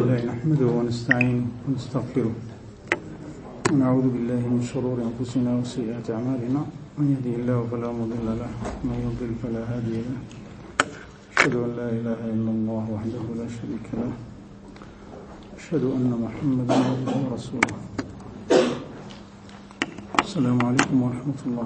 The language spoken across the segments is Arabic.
لله نحمده ونستعينه ونستغفره ونعوذ بالله من شرور أنفسنا وسيئات أعمالنا من يهده الله فلا مضل له ومن يضلل فلا هادي له أشهد أن لا إله إلا الله وحده لا شريك له أشهد أن محمدا عبده ورسوله. السلام عليكم ورحمة الله.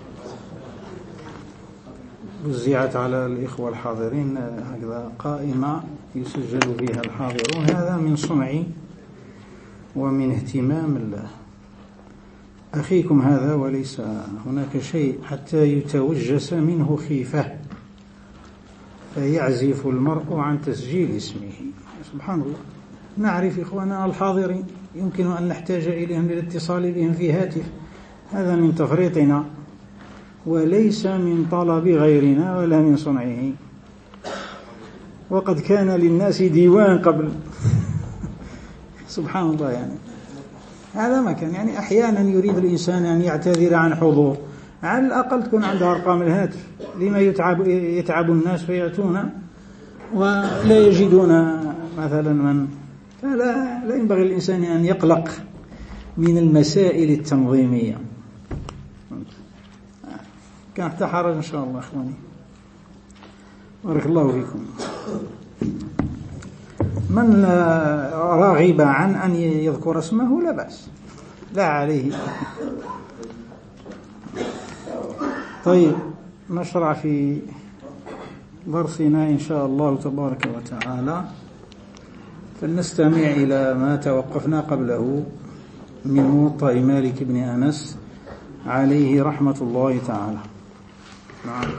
وزعت على الإخوة الحاضرين هكذا قائمة يسجل فيها الحاضرون، هذا من صنع ومن اهتمام أخيكم هذا، وليس هناك شيء حتى يتوجس منه خيفة فيعزف المرء عن تسجيل اسمه. سبحان الله. نعرف إخوانا الحاضرين يمكن أن نحتاج إليهم للاتصال بهم في هاتف، هذا من تفريطنا وليس من طلب غيرنا ولا من صنعه. وقد كان للناس ديوان قبل. سبحان الله. يعني هذا ما كان، يعني أحيانا يريد الإنسان أن يعتذر عن حضور، على الأقل تكون عنده أرقام الهاتف، لما يتعب الناس فيأتون ولا يجدون مثلا من، فلا ينبغي الإنسان أن يقلق من المسائل التنظيمية. كان تحت حرج إن شاء الله إخواني، بارك الله فيكم. من راغب عن أن يذكر اسمه لا بأس، لا عليه. طيب نشرع في درسنا إن شاء الله تبارك وتعالى، فلنستمع إلى ما توقفنا قبله من موطأ مالك بن أنس عليه رحمة الله تعالى. نعم.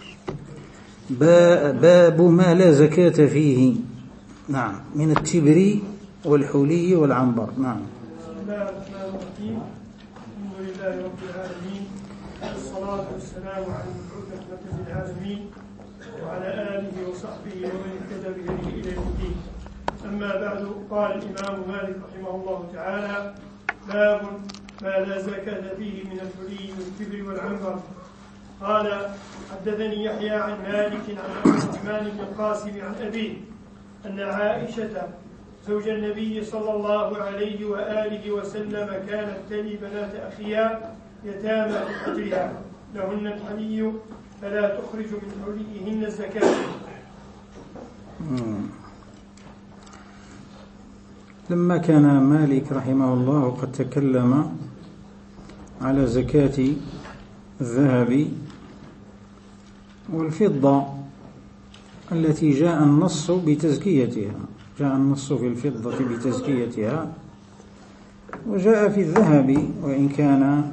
باب ما لا زكاة فيه. نعم. من التبر والحلي والعنبر. نعم. بسم الله الرحمن الرحيم. الحمد لله رب العالمين، والصلاة والسلام على المبعوث رحمة للعالمين وعلى آله وصحبه ومن اهتدى بهديه إلى يوم الدين. أما بعد، قال الإمام مالك رحمه الله تعالى: باب ما لا زكاة فيه من الحلي والتبر والعنبر. قال: حدثني يحيى عن مالك عن عبد الرحمن بن القاسم عن أبيه أن عائشة زوج النبي صلى الله عليه وآله وسلم كانت تلي بنات أخيها يتامى في حجرها لهن الحلي فلا تخرج من حليهن الزكاة. لما كان مالك رحمه الله قد تكلم على زكاة الذهب والفضة التي جاء النص بتزكيتها، جاء النص في الفضة بتزكيتها، وجاء في الذهب وإن كان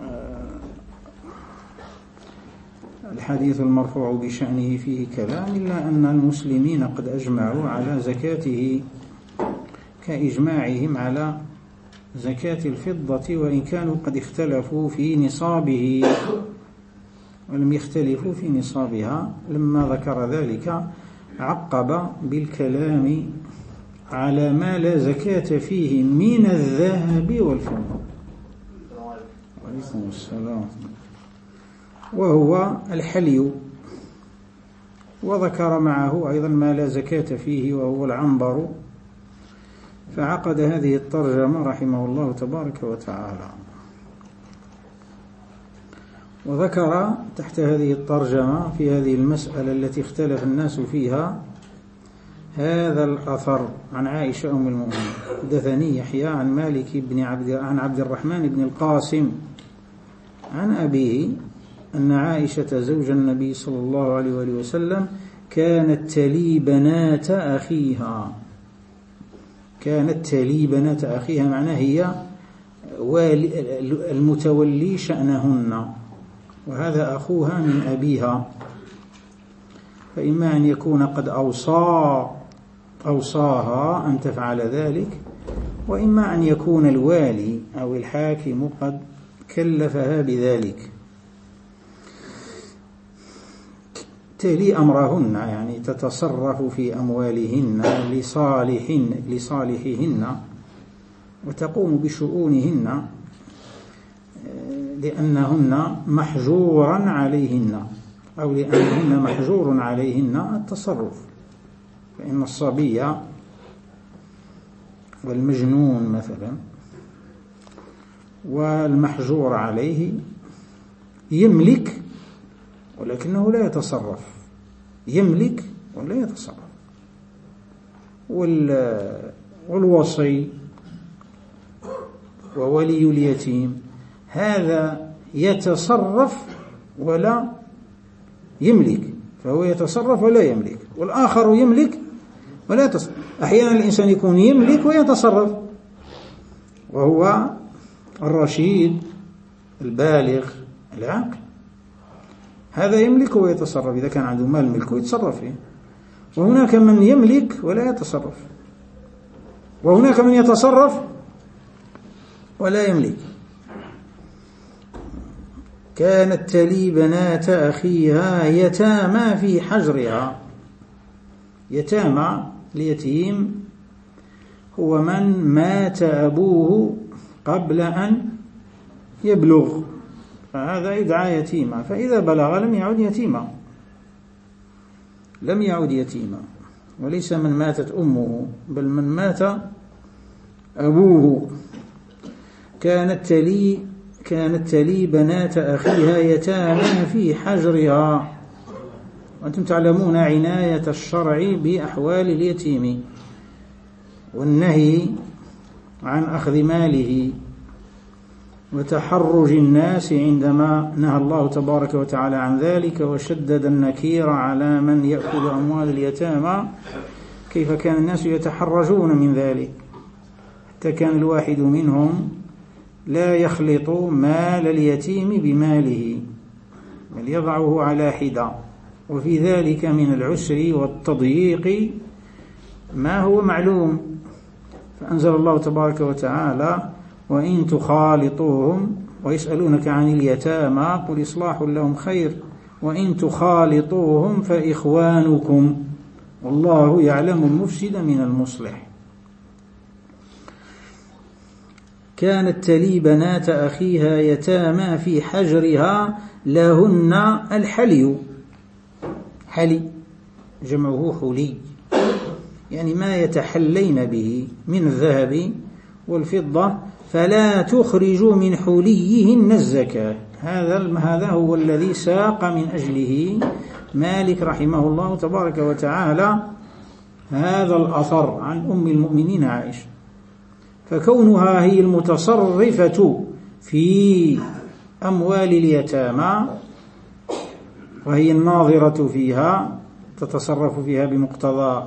الحديث المرفوع بشأنه فيه كلام، إلا أن المسلمين قد أجمعوا على زكاته كإجماعهم على زكاة الفضة، وإن كانوا قد اختلفوا في نصابه ولم يختلفوا في نصابها. لما ذكر ذلك عقب بالكلام على ما لا زكاة فيه من الذهب والفضة، وعليكم السلام، وهو الحلي، وذكر معه أيضا ما لا زكاة فيه وهو العنبر، فعقد هذه الترجمة رحمه الله تبارك وتعالى. وذكر تحت هذه الترجمة في هذه المسألة التي اختلف الناس فيها هذا الأثر عن عائشة أم المؤمنين: حدثني يحيى عن مالك عن عبد الرحمن بن القاسم عن أبيه أن عائشة زوج النبي صلى الله عليه وآله وسلم كانت تلي بنات أخيها. كانت تلي بنات أخيها معناه هي المتولي شأنهن، وهذا أخوها من أبيها، فإما أن يكون قد أوصاها أن تفعل ذلك، وإما أن يكون الوالي أو الحاكم قد كلفها بذلك. تلي أمرهن، يعني تتصرف في أموالهن لصالحهن وتقوم بشؤونهن، لأنهن محجورا عليهن أو لأنهن محجور عليهن التصرف. فإن الصبي والمجنون مثلا والمحجور عليه يملك ولكنه لا يتصرف، يملك ولا يتصرف. والوصي وولي اليتيم هذا يتصرف ولا يملك، فهو يتصرف ولا يملك، والآخر يملك ولا يتصرف. أحيانا الإنسان يكون يملك ويتصرف، وهو الرشيد البالغ العاقل، هذا يملك ويتصرف إذا كان عنده مال ملك ويتصرف فيه. وهناك من يملك ولا يتصرف، وهناك من يتصرف ولا يملك. كانت تلي بنات أخيها يتامى في حجرها. يتامى اليتيم هو من مات أبوه قبل أن يبلغ، فهذا يدعى يتيما، فإذا بلغ لم يعد يتيما، لم يعد يتيما، وليس من ماتت أمه بل من مات أبوه. كانت تلي بنات أخيها يتامى في حجرها. وأنتم تعلمون عناية الشرع بأحوال اليتيم والنهي عن أخذ ماله وتحرج الناس عندما نهى الله تبارك وتعالى عن ذلك، وشدد النكير على من يأخذ أموال اليتامى، كيف كان الناس يتحرجون من ذلك، حتى كان الواحد منهم لا يخلط مال اليتيم بماله بل يضعه على حدة، وفي ذلك من العسر والتضييق ما هو معلوم. فأنزل الله تبارك وتعالى: وإن تخالطوهم ويسألونك عن اليتامى قل إصلاح لهم خير وإن تخالطوهم فإخوانكم والله يعلم المفسد من المصلح. كانت تلي بنات أخيها يتامى في حجرها لهن الحلي. حلي جمعه حلي، يعني ما يتحلين به من الذهب والفضة، فلا تخرجوا من حليهن الزكاة. هذا هو الذي ساق من أجله مالك رحمه الله تبارك وتعالى هذا الأثر عن أم المؤمنين عائشة. فكونها هي المتصرفة في أموال اليتامى وهي الناظرة فيها، تتصرف فيها بمقتضى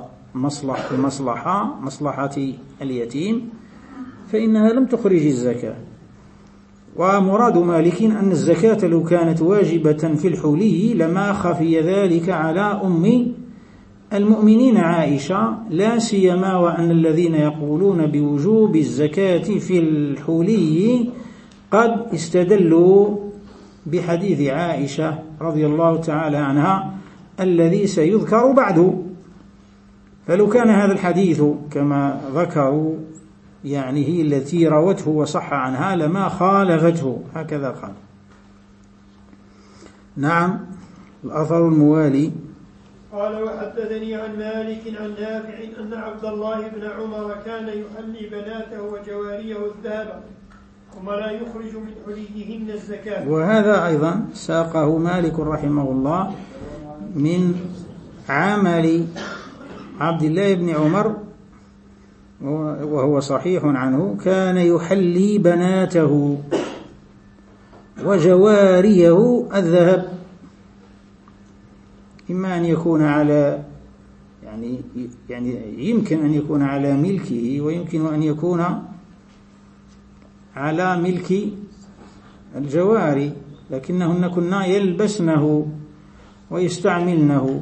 مصلحة اليتيم، فإنها لم تخرج الزكاة. ومراد مالك أن الزكاة لو كانت واجبة في الحلي لما خفي ذلك على أم المؤمنين عائشة، لا سيما وأن الذين يقولون بوجوب الزكاة في الحلي قد استدلوا بحديث عائشة رضي الله تعالى عنها الذي سيذكر بعده. فلو كان هذا الحديث كما ذكروا يعني هي التي روته وصح عنها لما خالفته، هكذا قال. نعم. الأثر الموالي قال: وحدثني عن مالك عن نافع أن عبد الله بن عمر كان يحلي بناته وجواريه الذهب ثم لا يخرج من حليهن الزكاة. وهذا أيضا ساقه مالك رحمه الله من عمل عبد الله بن عمر وهو صحيح عنه، كان يحلي بناته وجواريه الذهب، إما أن يكون على يعني يمكن أن يكون على ملكه، ويمكن أن يكون على ملك الجواري، لكنهن كنا يلبسنه ويستعملنه.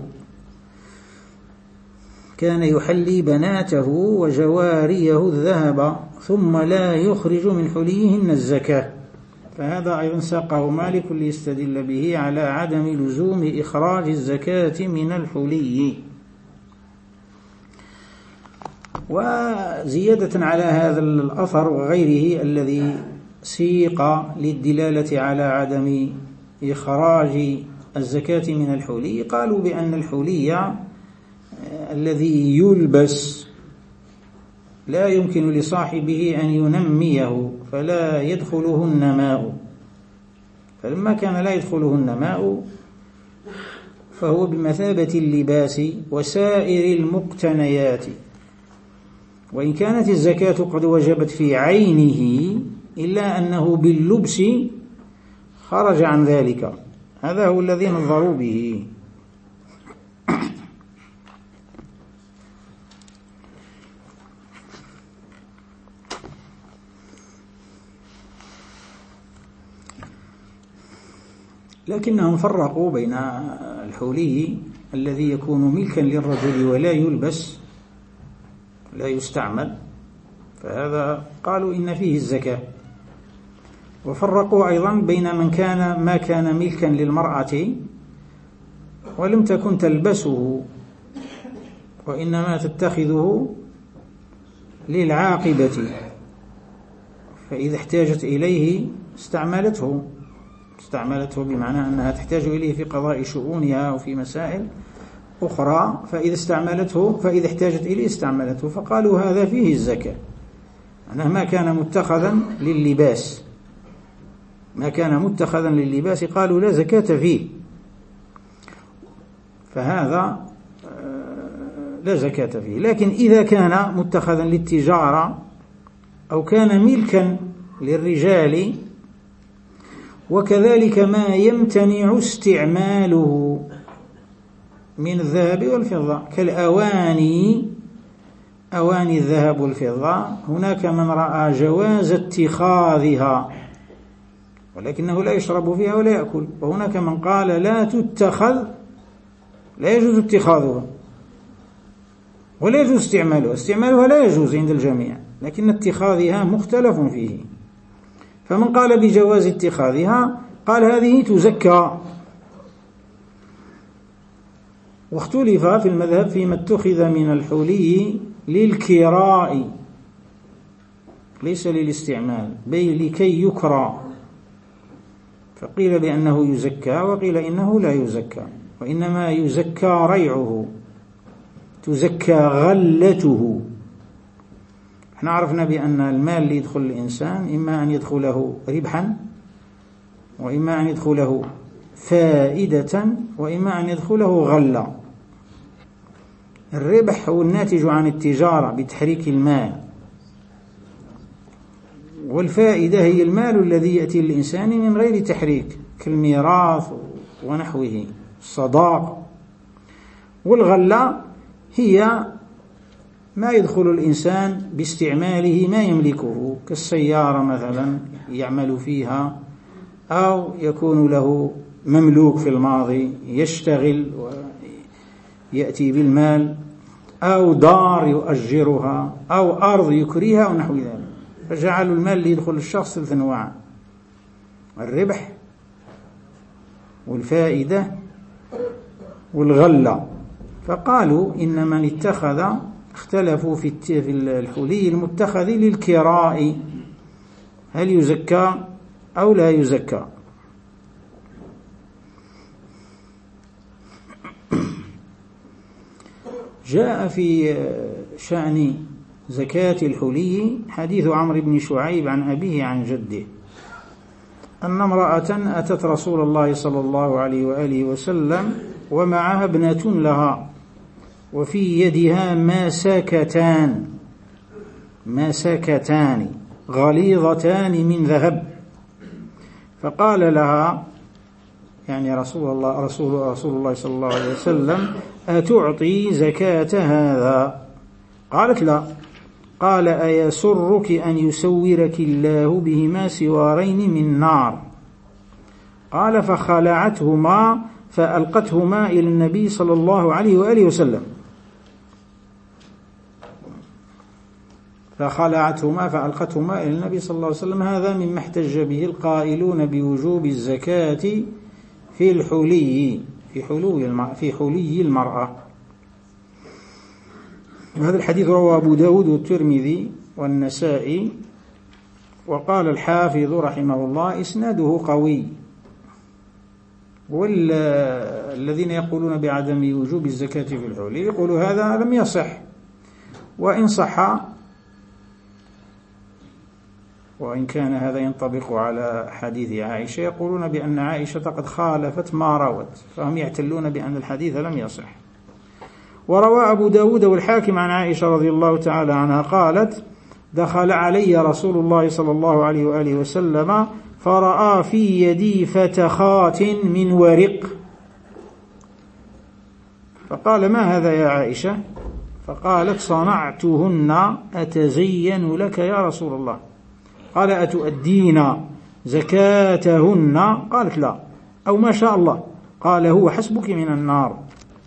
كان يحلي بناته وجواريه الذهب ثم لا يخرج من حليهن الزكاة. فهذا أيضا ساقه مالك ليستدل به على عدم لزوم إخراج الزكاة من الحلي. وزيادة على هذا الأثر وغيره الذي سيق للدلالة على عدم إخراج الزكاة من الحلي، قالوا بأن الحلي الذي يلبس لا يمكن لصاحبه أن ينميه فلا يدخله النماء، فلما كان لا يدخله النماء فهو بمثابة اللباس وسائر المقتنيات، وإن كانت الزكاة قد وجبت في عينه إلا أنه باللبس خرج عن ذلك. هذا هو الذي نظروا به. لكنهم فرقوا بين الحولي الذي يكون ملكا للرجل ولا يلبس لا يستعمل، فهذا قالوا إن فيه الزكاة، وفرقوا أيضا بين ما كان ملكا للمرأة ولم تكن تلبسه وإنما تتخذه للعاقبة، فإذا احتاجت إليه استعملته بمعنى أنها تحتاج إليه في قضاء شؤونها أو في مسائل أخرى، فإذا احتاجت إليه استعملته، فقالوا هذا فيه الزكاة، أنه ما كان متخذا لللباس قالوا لا زكاة فيه، فهذا لا زكاة فيه. لكن إذا كان متخذا للتجارة أو كان ملكا للرجال وكذلك ما يمتنع استعماله من الذهب والفضة كالأواني، أواني الذهب والفضة، هناك من رأى جواز اتخاذها ولكنه لا يشرب فيها ولا يأكل، وهناك من قال لا تتخذ، لا يجوز اتخاذها ولا يجوز استعمالها لا يجوز عند الجميع، لكن اتخاذها مختلف فيه. فمن قال بجواز اتخاذها قال هذه تزكى، واختلف في المذهب فيما اتخذ من الحلي للكراء ليس للاستعمال بل لكي يكرى، فقيل بأنه يزكى وقيل إنه لا يزكى، وإنما يزكى ريعه، تزكى غلته. احنا عرفنا بأن المال اللي يدخل الإنسان إما أن يدخله ربحا وإما أن يدخله فائدة وإما أن يدخله غلة. الربح هو الناتج عن التجارة بتحريك المال، والفائدة هي المال الذي يأتي للإنسان من غير تحريك كالميراث ونحوه الصداق. والغلة هي ما يدخل الإنسان باستعماله ما يملكه كالسيارة مثلا يعمل فيها، أو يكون له مملوك في الماضي يشتغل ويأتي بالمال، أو دار يؤجرها، أو أرض يكريها ونحو ذلك. فجعلوا المال اللي يدخل الشخص ثلاث أنواع: الربح والفائدة والغلة. فقالوا إن من اتخذ، اختلفوا في الحلي المتخذ للكراء هل يزكى أو لا يزكى. جاء في شأن زكاة الحلي حديث عمرو بن شعيب عن أبيه عن جده أن امرأة أتت رسول الله صلى الله عليه وآله وسلم ومعها ابنة لها وفي يدها ماسكتان غليظتان من ذهب، فقال لها يعني رسول الله صلى الله عليه وسلم أتعطي زكاة هذا؟ قالت لا. قال أيسرك أن يسورك الله بهما سوارين من نار؟ قال فخلعتهما فألقتهما إلى النبي صلى الله عليه وآله وسلم، فألقتهما إلى النبي صلى الله عليه وسلم. هذا مما احتج به القائلون بوجوب الزكاة في الحلي، في حلي المرأة. وهذا الحديث رواه أبو داود والترمذي والنسائي، وقال الحافظ رحمه الله إسناده قوي. والذين يقولون بعدم وجوب الزكاة في الحلي يقولوا هذا لم يصح، وإن صح وإن كان هذا ينطبق على حديث عائشة، يقولون بأن عائشة قد خالفت ما روت، فهم يعتلون بأن الحديث لم يصح. وروى أبو داود والحاكم عن عائشة رضي الله تعالى عنها قالت: دخل علي رسول الله صلى الله عليه وآله وسلم فرأى في يدي فتخات من ورق، فقال: ما هذا يا عائشة؟ فقالت: صنعتهن أتزين لك يا رسول الله. قال: أتؤدين زكاتهن؟ قالت: لا، أو ما شاء الله. قال: هو حسبك من النار.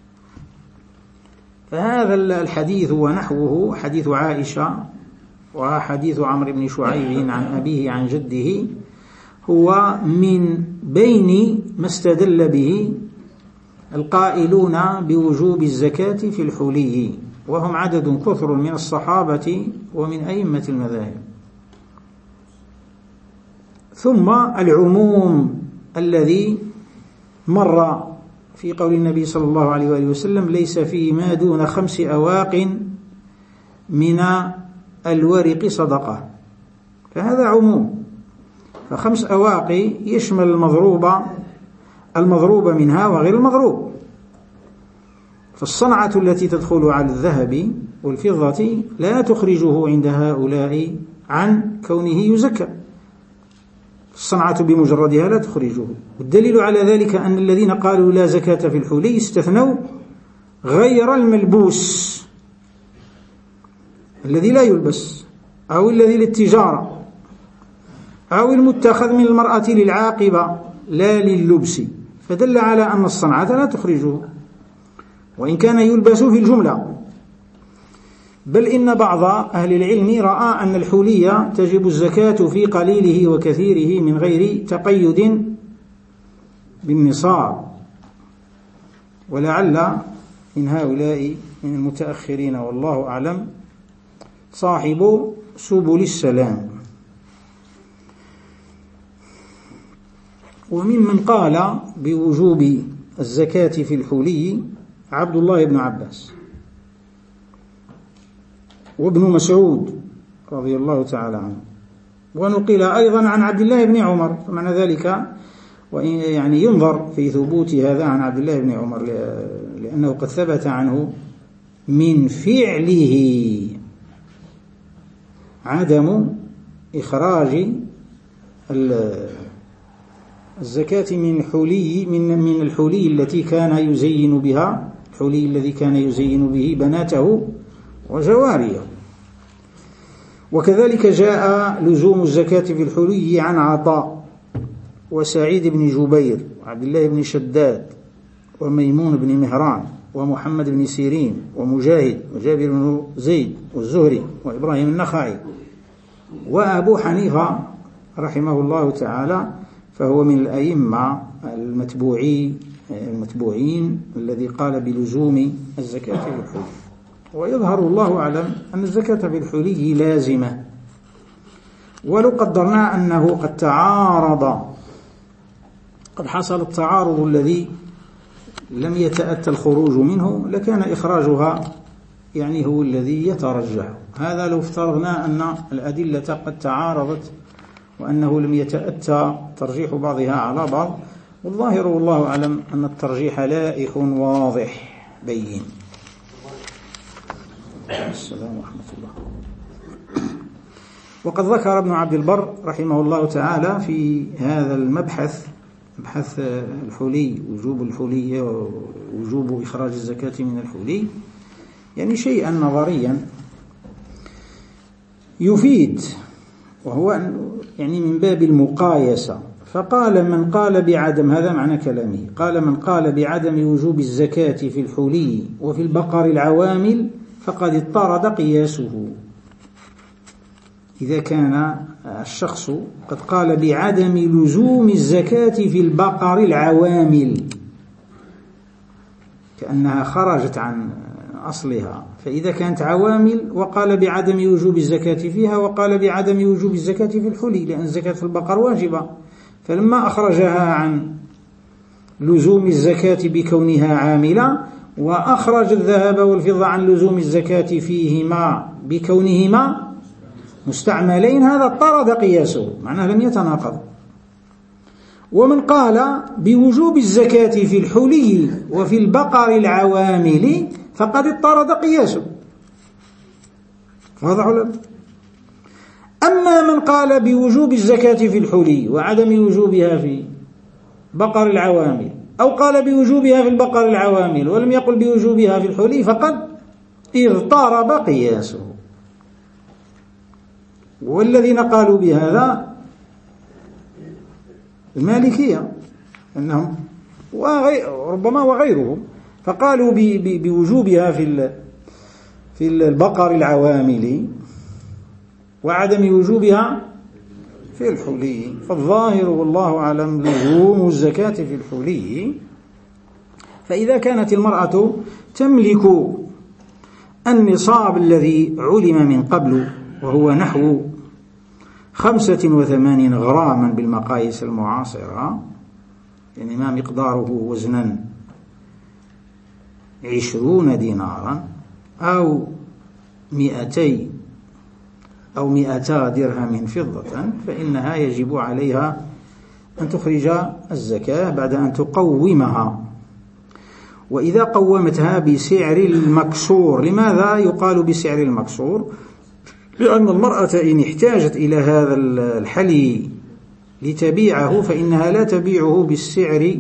فهذا الحديث ونحوه حديث عائشة وحديث عمرو بن شعيب عن أبيه عن جده هو من بين ما استدل به القائلون بوجوب الزكاة في الحلي، وهم عدد كثر من الصحابة ومن أئمة المذاهب. ثم العموم الذي مر في قول النبي صلى الله عليه وآله وسلم: ليس في ما دون 5 أواق من الورق صدقة. فهذا عموم، ف5 أواق يشمل المضروب منها وغير المضروب. فالصنعة التي تدخل على الذهب والفضة لا تخرجه عند هؤلاء عن كونه يزكى، الصنعة بمجردها لا تخرجه. والدليل على ذلك أن الذين قالوا لا زكاة في الحلي استثنوا غير الملبوس الذي لا يلبس، أو الذي للتجارة، أو المتخذ من المرأة للعاقبة لا لللبس، فدل على أن الصنعة لا تخرجه وإن كان يلبس في الجملة. بل إن بعض أهل العلم رأى أن الحلي تجب الزكاة في قليله وكثيره من غير تقيد بالنصاب، ولعل من هؤلاء من المتأخرين والله أعلم صاحب سبل السلام. وممن قال بوجوب الزكاة في الحلي عبد الله بن عباس وابن مسعود رضي الله تعالى عنه، ونقل أيضا عن عبد الله بن عمر. فمعنى ذلك يعني ينظر في ثبوت هذا عن عبد الله بن عمر، لأنه قد ثبت عنه من فعله عدم إخراج الزكاة من الحلي التي كان يزين بها، الحلي الذي كان يزين به بناته وجواريه. وكذلك جاء لزوم الزكاة في الحلي عن عطاء وسعيد بن جبير وعبد الله بن شداد وميمون بن مهران ومحمد بن سيرين ومجاهد وجابر بن زيد والزهري وإبراهيم النخعي وأبو حنيفة رحمه الله تعالى، فهو من الأئمة المتبوعين الذي قال بلزوم الزكاة في الحلي. ويظهر الله أعلم أن الزكاة في الحلي لازمة، ولو قدرنا أنه قد حصل التعارض الذي لم يتأتى الخروج منه، لكان إخراجها يعني هو الذي يترجح. هذا لو افترضنا أن الأدلة قد تعارضت وأنه لم يتأتى ترجيح بعضها على بعض، والظاهر والله أعلم أن الترجيح لائح واضح بين. السلام ورحمة الله. وقد ذكر ابن عبد البر رحمه الله تعالى في هذا المبحث، مبحث الحلي، وجوب الحلي ووجوب إخراج الزكاة من الحلي، يعني شيئا نظريا يفيد، وهو يعني من باب المقايسة. فقال من قال بعدم، هذا معنى كلامه، قال من قال بعدم وجوب الزكاة في الحلي وفي البقر العوامل فقد اضطرد قياسه. إذا كان الشخص قد قال بعدم لزوم الزكاة في البقر العوامل كأنها خرجت عن أصلها، فإذا كانت عوامل وقال بعدم وجوب الزكاة فيها وقال بعدم وجوب الزكاة في الحلي، لأن الزكاة في البقر واجبة، فلما أخرجها عن لزوم الزكاة بكونها عاملة وأخرج الذهب والفضة عن لزوم الزكاة فيهما بكونهما مستعملين هذا طرد قياسه، معناه لم يتناقض. ومن قال بوجوب الزكاة في الحلي وفي البقر العوامل فقد اضطرد قياسه. واضح ولا لا؟ أما من قال بوجوب الزكاة في الحلي وعدم وجوبها في بقر العوامل، أو قال بوجوبها في البقر العوامل ولم يقل بوجوبها في الحلي فقد اضطرب قياسه. والذين قالوا بهذا المالكية أنهم ربما وغيرهم، فقالوا بوجوبها في البقر العوامل وعدم وجوبها في الحلي. فالظاهر والله أعلم لزوم الزكاة في الحلي. فإذا كانت المرأة تملك النصاب الذي علم من قبل وهو نحو 85 غراما بالمقاييس المعاصرة، يعني ما مقداره وزنا 20 دينارا أو 200 درهم فضة، فإنها يجب عليها أن تخرج الزكاة بعد أن تقومها. وإذا قومتها بسعر المكسور، لماذا يقال بسعر المكسور؟ لأن المرأة إن احتاجت إلى هذا الحلي لتبيعه فإنها لا تبيعه بالسعر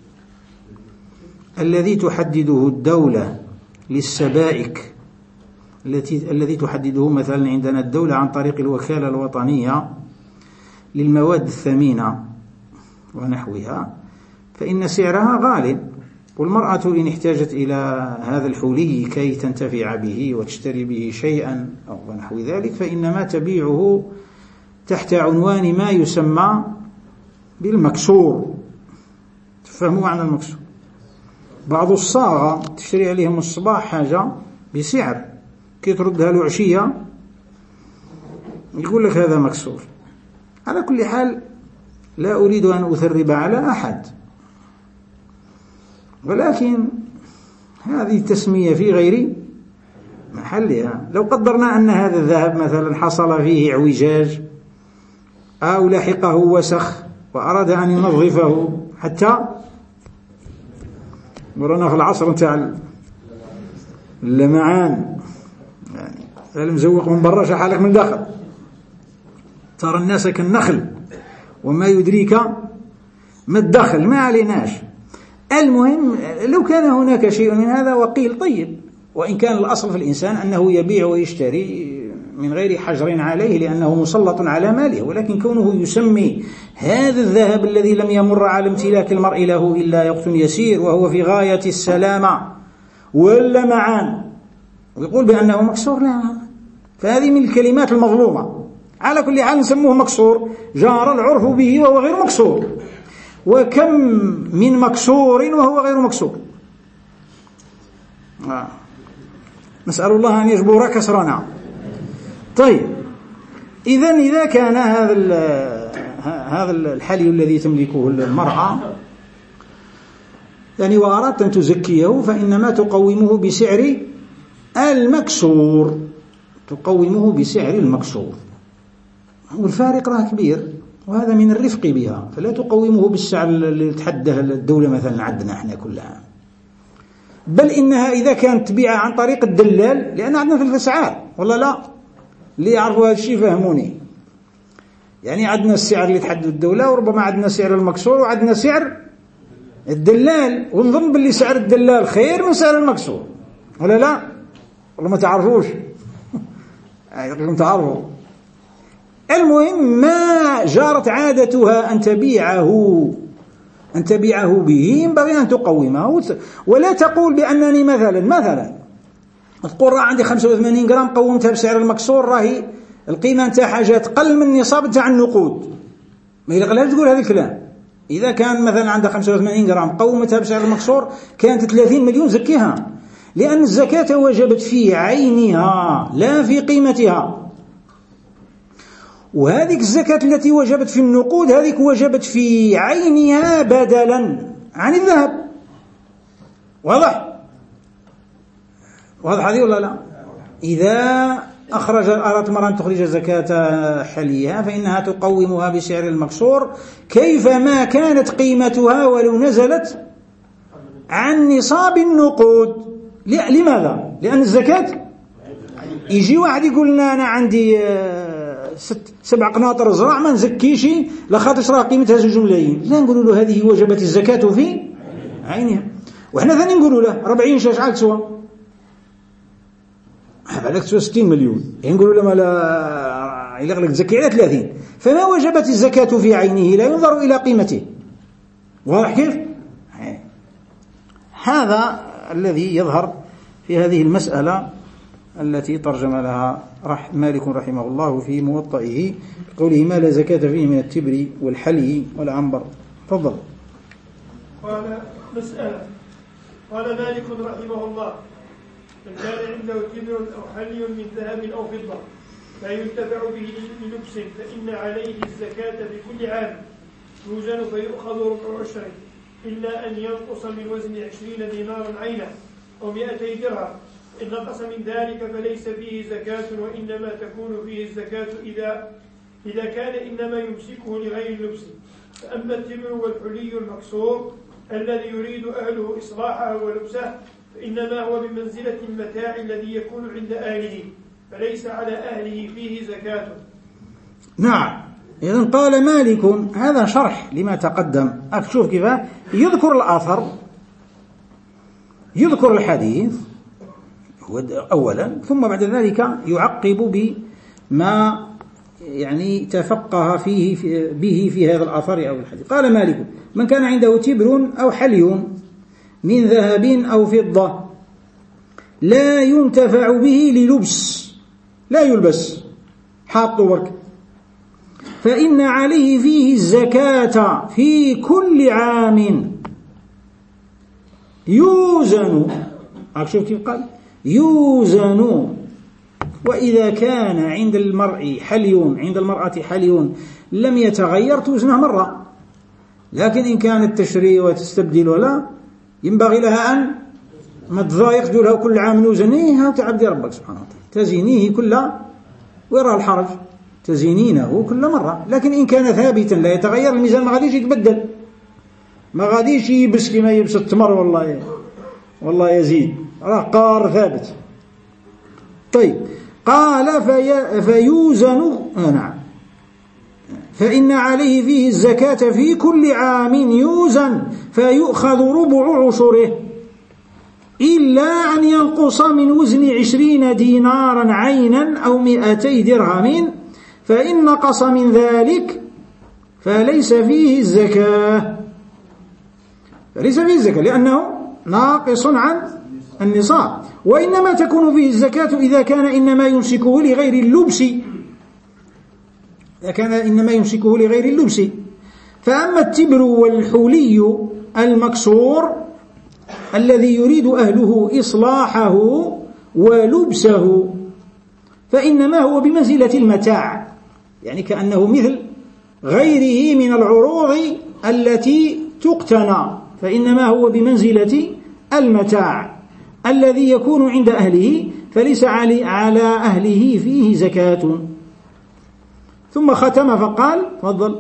الذي تحدده الدولة للسبائك، الذي تحدده مثلا عندنا الدولة عن طريق الوكالة الوطنية للمواد الثمينة ونحوها، فإن سعرها غالي. والمرأة إن احتاجت إلى هذا الحلي كي تنتفع به وتشتري به شيئا أو نحو ذلك فإنما تبيعه تحت عنوان ما يسمى بالمكسور. تفهموا معنى المكسور؟ بعض الصاغة تشتري عليهم الصباح حاجة بسعر، كي تردها له عشية يقول لك هذا مكسور. على كل حال لا أريد أن أثرب على أحد، ولكن هذه التسمية في غير محلها. لو قدرنا أن هذا الذهب مثلا حصل فيه اعوجاج أو لحقه وسخ وأراد أن ينظفه، حتى ورانا في العصر نتاع اللمعان، يعني المزوق من برا شحالك من داخل، ترى الناس كالنخل وما يدريك ما الدخل، ما عليناش. المهم لو كان هناك شيء من هذا وقيل طيب، وإن كان الأصل في الإنسان أنه يبيع ويشتري من غير حجر عليه لأنه مسلط على ماله، ولكن كونه يسمي هذا الذهب الذي لم يمر على امتلاك المرء له إلا وقت يسير وهو في غاية السلامة واللمعان ويقول بأنه مكسور، لا، فهذه من الكلمات المظلومة. على كل حال نسموه مكسور، جار العرف به وهو غير مكسور، وكم من مكسور وهو غير مكسور. نسأل الله أن يجبر كسرنا. طيب، إذا كان هذا الحلي الذي تملكه المرأة يعني وأردت أن تزكيه فإنما تقومه بسعر المكسور، تقومه بسعر المكسور، والفارق راه كبير، وهذا من الرفق بها. فلا تقومه بالسعر اللي تحده الدولة مثلا عندنا احنا كلها، بل إنها إذا كانت تبيعها عن طريق الدلال، لأن عندنا في الأسعار ولا لا، اللي يعرفوا هذا الشيء فهموني، يعني عندنا السعر اللي تحدد الدولة، وربما عندنا سعر المكسور وعندنا سعر الدلال، ونظن باللي سعر الدلال خير من سعر المكسور ولا لا، ولا ما تعرفوش؟ أنتم تعرفوا. المهم ما جارت عادتها أن تبيعه به، ينبغي أن تقومه، ولا تقول بأنني مثلا تقول راه عندي 85 جرام قومتها بسعر المكسور، راهي القيمة نتاع حاجات قل من النصاب نتاع النقود، ما يلغلها تقول هذا الكلام. إذا كان مثلا عندها 85 جرام قومتها بسعر المكسور كانت 30 مليون زكيها، لأن الزكاة وجبت في عينها لا في قيمتها، وهذه الزكاة التي وجبت في النقود هذه وجبت في عينها بدلا عن الذهب. واضح هذه ولا لا؟ إذا أردت المرأة أن تخرج زكاة حليها فإنها تقومها بسعر المكسور كيفما كانت قيمتها ولو نزلت عن نصاب النقود. لماذا؟ لأن الزكاة يجي واحد يقول لنا أنا عندي 7 قناطر زراع ما نزكيش لخاطر راه قيمتها 2 ملايين، لا نقول له هذه وجبت الزكاة في عينها. وإحنا ثاني نقول له 40 شحال تسوى؟ بالك تسوى 60 مليون، نقول له ما لا يلغلق تزكي على 30. فما وجبت الزكاة في عينه لا ينظر إلى قيمته. واضح كيف؟ هذا الذي يظهر في هذه المسألة التي ترجم لها مالك رحمه الله في موطئه قوله ما لا زكاة فيه من التبر والحلي والعنبر. تفضل. قال مسألة. قال مالك رحمه الله من كان عنده تبر أو حلي من ذهب أو فضة لا ينتفع به للبس فإن عليه الزكاة في كل عام يوزن فيؤخذ ربع عشر إلا أن ينقص من وزن 20 دينارا عينه أو 200 درهم. إن نقص من ذلك فليس فيه زكاة وإنما تكون فيه الزكاة إذا كان إنما يمسكه لغير اللبس. فأما التبر والحلي المكسور الذي يريد أهله إصلاحه ولبسه فإنما هو بمنزلة المتاع الذي يكون عند أهله فليس على أهله فيه زكاة. نعم. إذن قال مالك هذا شرح لما تقدم. أشوف كيف يذكر الآثر يذكر الحديث أولا ثم بعد ذلك يعقب بما يعني تفقه به في هذا الآثر أو الحديث. قال مالك من كان عنده تبر أو حلي من ذهب أو فضة لا ينتفع به للبس لا يلبس حاطه برك فإن عليه فيه الزكاة في كل عام يوزن. شوف كيف قال يوزن. وإذا كان عند المرأة حلي لم يتغير توزنه مرة، لكن إن كانت تشري وتستبدل ولا ينبغي لها أن ما تضايق تقول له كل عام نوزنيه وتعبدي ربك سبحانه وتعالى تزينيه كل ويرى الحرج تزينينه كل مرة. لكن إن كان ثابتا لا يتغير الميزان ما غاديش يتبدل ما غاديش يبس كما يبس التمر والله يزيد راه قار ثابت. طيب قال فيوزن. نعم. فإن عليه فيه الزكاة في كل عام يوزن فيؤخذ ربع عشره إلا أن ينقص من وزن 20 دينارا عينا أو 200 درهم فإن نقص من ذلك فليس فيه الزكاة لأنه ناقص عن النصاب. وإنما تكون فيه الزكاة إذا كان إنما يمسكه لغير اللبس. فأما التبر والحلي المكسور الذي يريد أهله إصلاحه ولبسه فإنما هو بمنزلة المتاع، يعني كأنه مثل غيره من العروض التي تقتنى، فإنما هو بمنزلة المتاع الذي يكون عند أهله فليس على أهله فيه زكاة. ثم ختم فقال تفضل.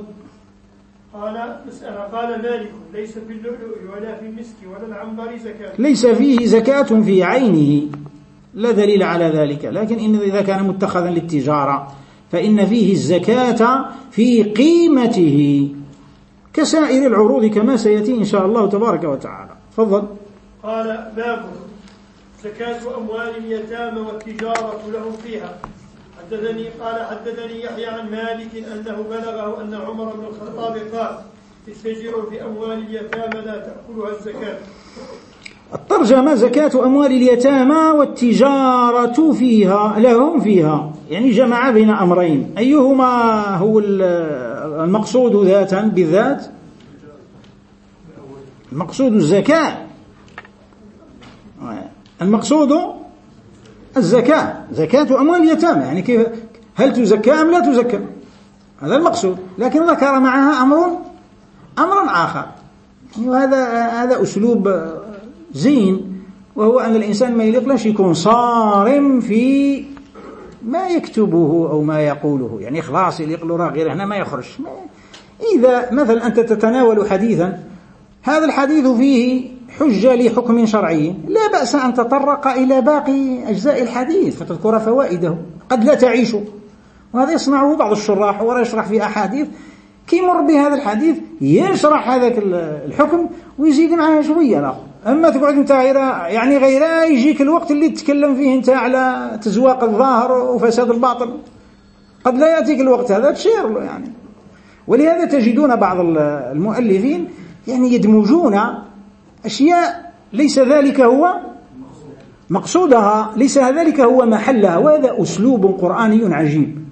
قال مالك ليس في اللؤلؤ ولا في المسك ولا العنبر زكاة. ليس فيه زكاة في عينه لا دليل على ذلك، لكن إذا كان متخذا للتجارة فإن فيه الزكاة في قيمته كسائر العروض كما سيأتي إن شاء الله تبارك وتعالى. تفضل. قال باب زكاة أموال اليتامى والتجارة لهم فيها. حدثني يحيى عن مالك أنه بلغه أن عمر بن الخطاب قال اتجروا في أموال اليتامى لا تأكلها الزكاة. الترجمة زكاة أموال اليتامى والتجارة فيها لهم فيها، يعني جمع بين أمرين أيهما هو المقصود ذاتا بالذات؟ المقصود الزكاة، المقصود الزكاة زكاة أموال اليتامى، يعني كيف هل تزكى أم لا تزكى، هذا المقصود. لكن ذكر معها أمر آخر، وهذا أسلوب زين، وهو أن الإنسان ما يليق لاش يكون صارم في ما يكتبه أو ما يقوله، يعني خلاص اللي يقولوا راه غير هنا ما يخرج. إذا مثلا أنت تتناول حديثا هذا الحديث فيه حجة لحكم شرعي، لا بأس أن تطرق إلى باقي أجزاء الحديث فتذكر فوائده، قد لا تعيش، وهذا يصنعه بعض الشراح ولا يشرح في أحاديث كي يمر بهذا الحديث يشرح هذاك الحكم ويزيد معها شوية لا. أما تقعد أنت غير يجيك الوقت اللي تتكلم فيه أنت على تزواق الظاهر وفساد الباطن، قد لا يأتيك الوقت هذا تشير له يعني. ولهذا تجدون بعض المؤلفين يعني يدمجون أشياء ليس ذلك هو مقصودها، ليس ذلك هو محلها، وهذا أسلوب قرآني عجيب.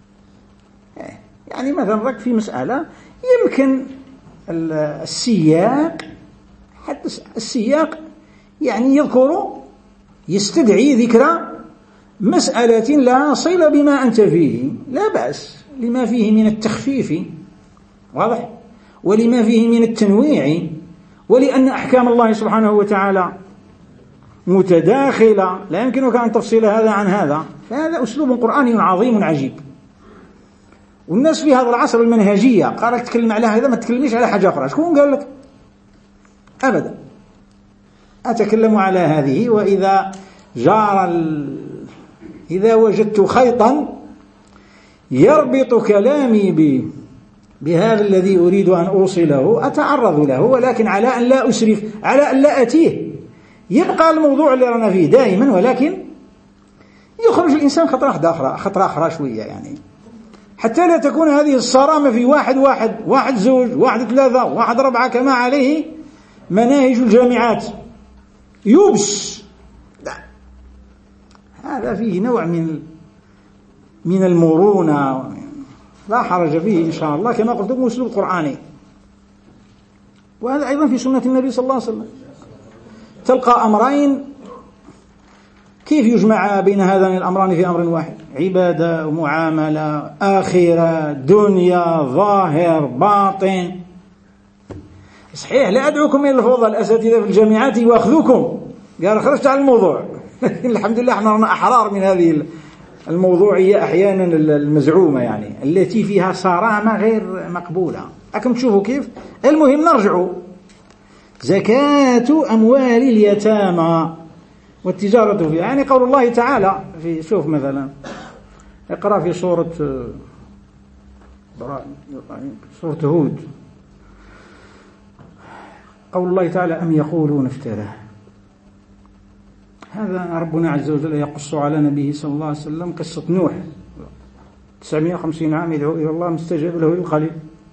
يعني مثلا رك في مسألة يمكن السياق حتى السياق يعني يستدعي ذكر مسألة لا صلة بما أنت فيه، لا بأس لما فيه من التخفيف، واضح، ولما فيه من التنويع، ولأن أحكام الله سبحانه وتعالى متداخلة لا يمكنك أن تفصل هذا عن هذا، فهذا أسلوب قرآني عظيم عجيب. والناس في هذا العصر المنهجية قالك تكلم على هذا ما تكلميش على حاجة أخرى، شكون قال لك؟ أبدا، أتكلم على هذه، وإذا إذا وجدت خيطا يربط كلامي بهذا الذي أريد أن أوصله أتعرض له، ولكن على أن لا أسرف، على أن لا أتيه، يبقى الموضوع اللي رانا فيه دائما، ولكن يخرج الإنسان خطرة أخرى شوية يعني، حتى لا تكون هذه الصرامة في واحد زوج، واحد ثلاثة، واحد ربعة، كما عليه مناهج الجامعات، يبس. لا، هذا فيه نوع من المرونة لا حرج فيه إن شاء الله، كما قلت لكم أسلوب قرآني. وهذا أيضا في سنة النبي صلى الله عليه وسلم، تلقى أمرين كيف يجمع بين هذين الأمران في أمر واحد؟ عبادة ومعاملة، آخرة، دنيا، ظاهر، باطن. صحيح لا أدعوكم إلى الفوضى، الأساتذة في الجامعات يأخذوكم، قال خرجت على الموضوع. الحمد لله احنا رانا أحرار من هذه الموضوعية أحيانا المزعومة يعني، التي فيها صرامة غير مقبولة. لكن تشوفوا كيف. المهم نرجع، زكاة أموال اليتامى والتجارة فيها، يعني قول الله تعالى في، شوف مثلا اقرأ في سورة هود، قول الله تعالى أم يقولون افتراه. هذا ربنا عز وجل يقص على نبيه صلى الله عليه وسلم قصة نوح، 950 عام يدعو إلى الله مستجاب له القليل،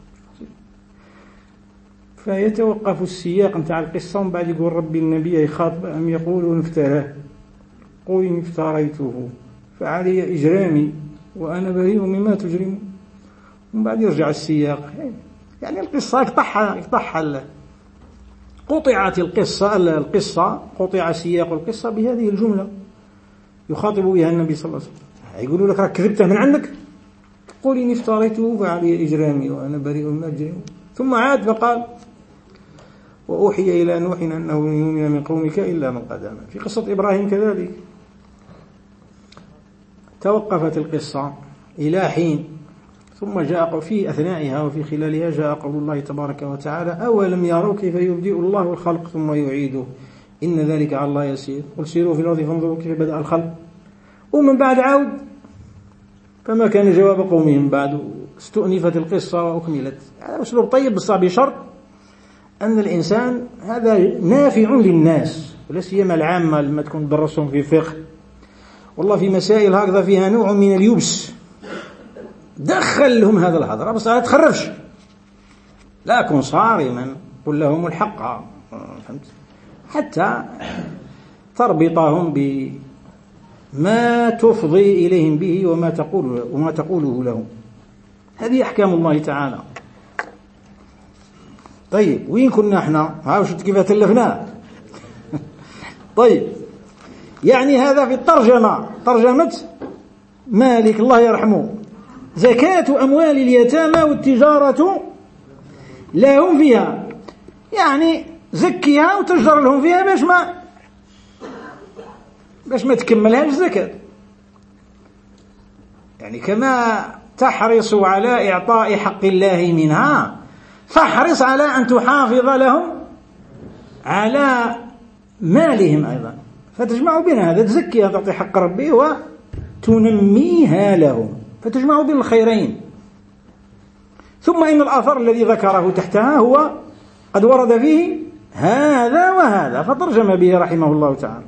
فيتوقف السياق نتاع القصة ومن بعد يقول ربي النبي يخاطب أم يقولون افتراه قل إن افتريته فعلي إجرامي وأنا بريء مما تجرمون، ومن بعد يرجع السياق. يعني القصة يقطعها قطعت القصة قطع سياق القصة بهذه الجملة يخاطب بها النبي صلى الله عليه وسلم. يقولوا لك راك كذبته من عندك، قل إن افتريته فعلي إجرامي وأنا بريء مما تجرمون. ثم عاد فقال وأوحي إلى نوح أنه لن يؤمن من قومك إلا من قد آمن. في قصة إبراهيم كذلك توقفت القصة إلى حين، ثم جاء في أثنائها وفي خلالها جاء قول الله تبارك وتعالى أولم يروا كيف يبدئ الله الخلق ثم يعيده إن ذلك على الله يسير قل سيروا في الأرض فانظروا كيف بدأ الخلق. ومن بعد عود فما كان جواب قومهم بعد، استؤنفت القصة وأكملت. هذا أسلوب طيب، بس بشرط أن الإنسان هذا نافع للناس، ولا سيما العامة لما تكون درسهم في فقه، والله في مسائل هكذا فيها نوع من اليبس، دخل لهم هذا الهضرة بس لا تخرفش، لا كن صارما قل لهم الحق، فهمت، حتى تربطهم بما تفضي إليهم به وما تقوله لهم. هذه أحكام الله تعالى. طيب وين كنا احنا؟ شفت كيف تلفناه. طيب يعني هذا في الترجمة، ترجمة مالك الله يرحمه، زكاة أموال اليتامى والتجارة لهم فيها، يعني زكيها وتجر لهم فيها باش ما تكملهاش الزكاة. يعني كما تحرص على إعطاء حق الله منها فاحرص على أن تحافظ لهم على مالهم أيضا، فتجمع بين هذا، تزكيها، تعطي حق ربي وتنميها لهم، فتجمع بين الخيرين. ثم إن الآثار الذي ذكره تحتها هو قد ورد فيه هذا وهذا، فترجم به رحمه الله تعالى.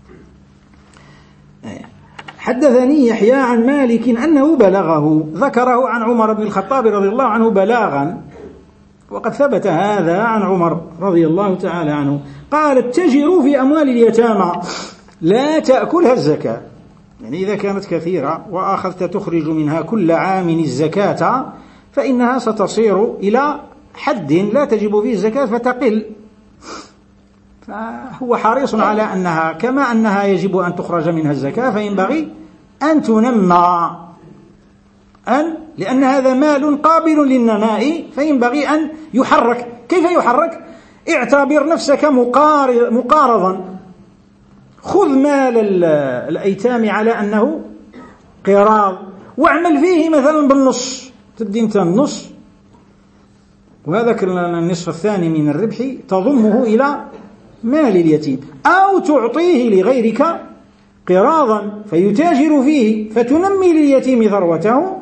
حدثني يحيى عن مالك أنه بلغه، ذكره عن عمر بن الخطاب رضي الله عنه بلاغا، وقد ثبت هذا عن عمر رضي الله تعالى عنه، قال: اتجروا في أموال اليتامى لا تأكلها الزكاة. يعني إذا كانت كثيرة وأخذت تخرج منها كل عام الزكاة فإنها ستصير إلى حد لا تجب فيه الزكاة فتقل. فهو حريص على أنها كما أنها يجب أن تخرج منها الزكاة فينبغي أن تنمى، لأن هذا مال قابل للنماء فينبغي أن يحرك. كيف يحرك؟ اعتبر نفسك مقارضا، خذ مال الأيتام على أنه قراض واعمل فيه مثلا بالنص، تدي انت النص وهذا النصف الثاني من الربح تضمه إلى مال اليتيم، أو تعطيه لغيرك قراضا فيتاجر فيه فتنمي لليتيم ثروته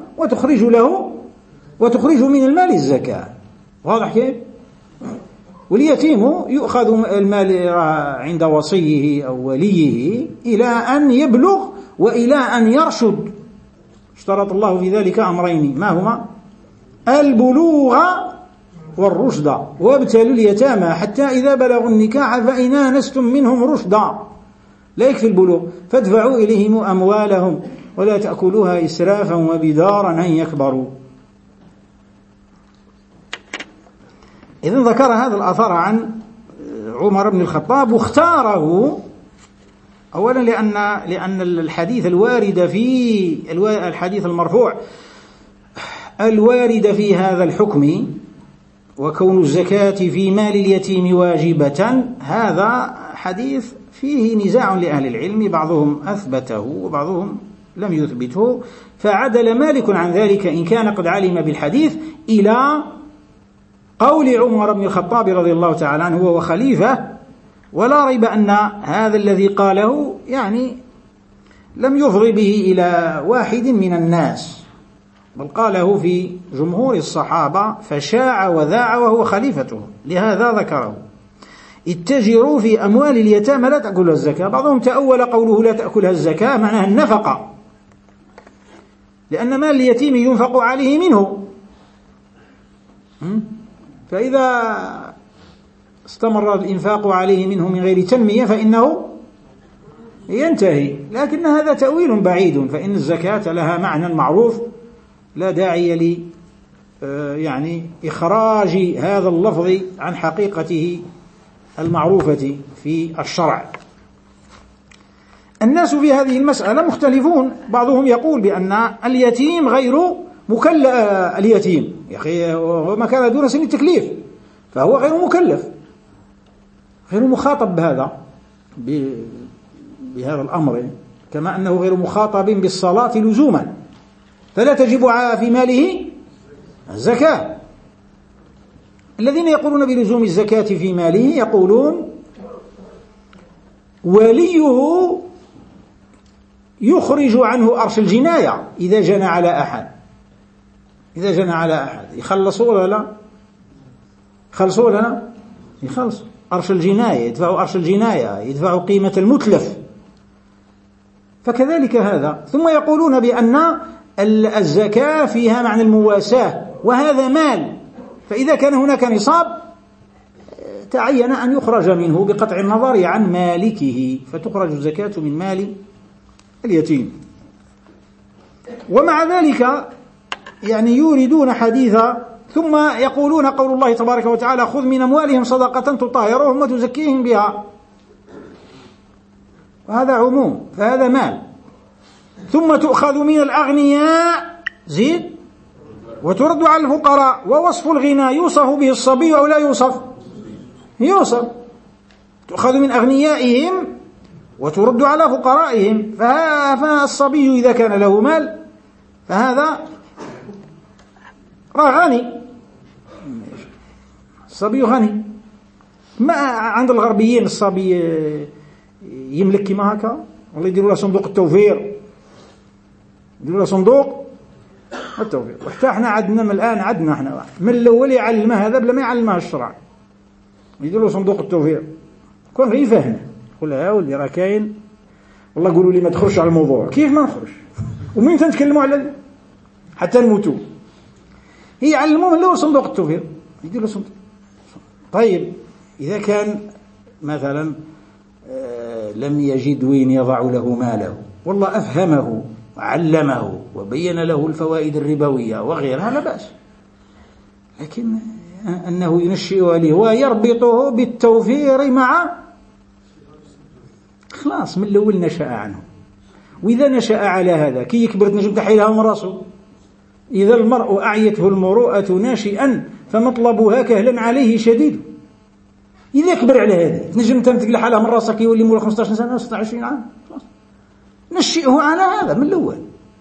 وتخرج من المال الزكاة. واضح كيف؟ واليتيم يؤخذ المال عند وصيه أو وليه إلى أن يبلغ وإلى أن يرشد. اشترط الله في ذلك أمرين، ما هما؟ البلوغ والرشد، وابتلوا اليتامى حتى إذا بلغوا النكاح فإن آنستم منهم رشدا، لا يكفي البلوغ، فادفعوا إليهم أموالهم ولا تأكلوها إسرافا وبدارا أن يكبروا. إذن ذكر هذا الأثر عن عمر بن الخطاب، واختاره أولا لأن الحديث الوارد في الحديث المرفوع الوارد في هذا الحكم وكون الزكاة في مال اليتيم واجبة، هذا حديث فيه نزاع لأهل العلم، بعضهم أثبته وبعضهم لم يثبته، فعدل مالك عن ذلك إن كان قد علم بالحديث إلى قول عمر بن الخطاب رضي الله تعالى عنه هو خليفة، ولا ريب أن هذا الذي قاله يعني لم يفضي به إلى واحد من الناس، بل قاله في جمهور الصحابة فشاع وذاع وهو خليفته، لهذا ذكره. اتجروا في أموال اليتامى لا تأكلها الزكاة. بعضهم تأول قوله لا تأكلها الزكاة معناها النفقة، لأن مال اليتيم ينفق عليه منه، فإذا استمر الإنفاق عليه منه من غير تنمية فإنه ينتهي، لكن هذا تأويل بعيد، فإن الزكاة لها معنى معروف لا داعي يعني إخراج هذا اللفظ عن حقيقته المعروفة في الشرع. الناس في هذه المسألة مختلفون، بعضهم يقول بأن اليتيم غير مكلف، اليتيم يا أخي وما كان دون سن التكليف فهو غير مكلف، غير مخاطب بهذا الأمر، كما أنه غير مخاطب بالصلاة لزوما، فلا تجب في ماله الزكاة. الذين يقولون بلزوم الزكاة في ماله يقولون وليه يخرج عنه أرش الجناية إذا جنى على أحد، يخلصوا ولا لا؟ يخلصوا ولا لا؟ يخلص أرش الجناية، يدفعوا أرش الجناية، يدفعوا قيمة المتلف، فكذلك هذا. ثم يقولون بأن الزكاة فيها معنى المواساة، وهذا مال، فإذا كان هناك نصاب تعين أن يخرج منه بقطع النظر عن مالكه، فتخرج الزكاة من مال اليتيم. ومع ذلك يعني يوردون حديثا ثم يقولون قول الله تبارك وتعالى خذ من أموالهم صدقة تطهرهم وتزكيهم بها، وهذا عموم، فهذا مال. ثم تؤخذ من الأغنياء زيد وترد على الفقراء، ووصف الغنى يوصف به الصبي أو لا يوصف؟ تؤخذ من أغنيائهم وترد على فقرائهم، فالصبي إذا كان له مال فهذا راه غني، الصبي غني. ما عند الغربيين الصبي يملك كما هكا، والله يديروا له صندوق التوفير، يديروا له صندوق التوفير. وحتى احنا عندنا من الآن، عندنا احنا من الأول يعلمه هذا بلا ما يعلمه الشرع، يديروا له صندوق التوفير. كون غير يفهمه، يقول له ولدي راه كاين، والله قولوا لي ما تخرجش على الموضوع. كيف ما نخرج؟ ومين تنتكلموا على حتى نموتوا؟ هي يعلموه من الأول صندوق التوفير، يدير له صندوق. طيب إذا كان مثلا لم يجد وين يضع له ماله، والله أفهمه وعلمه وبين له الفوائد الربوية وغيرها لا بأس، لكن أنه ينشئ عليه ويربطه بالتوفير مع خلاص من الأول نشأ عنه. وإذا نشأ على هذا كي يكبر تنجم تحيلها من راسه. إذا المرء أعيته المروءة ناشئا فمطلبها كهلا عليه شديد. إذا كبر على هذه تنجم تمسك حالها من راسك يولي مولى 15 سنة 26 عام، نشئه على هذا من الأول.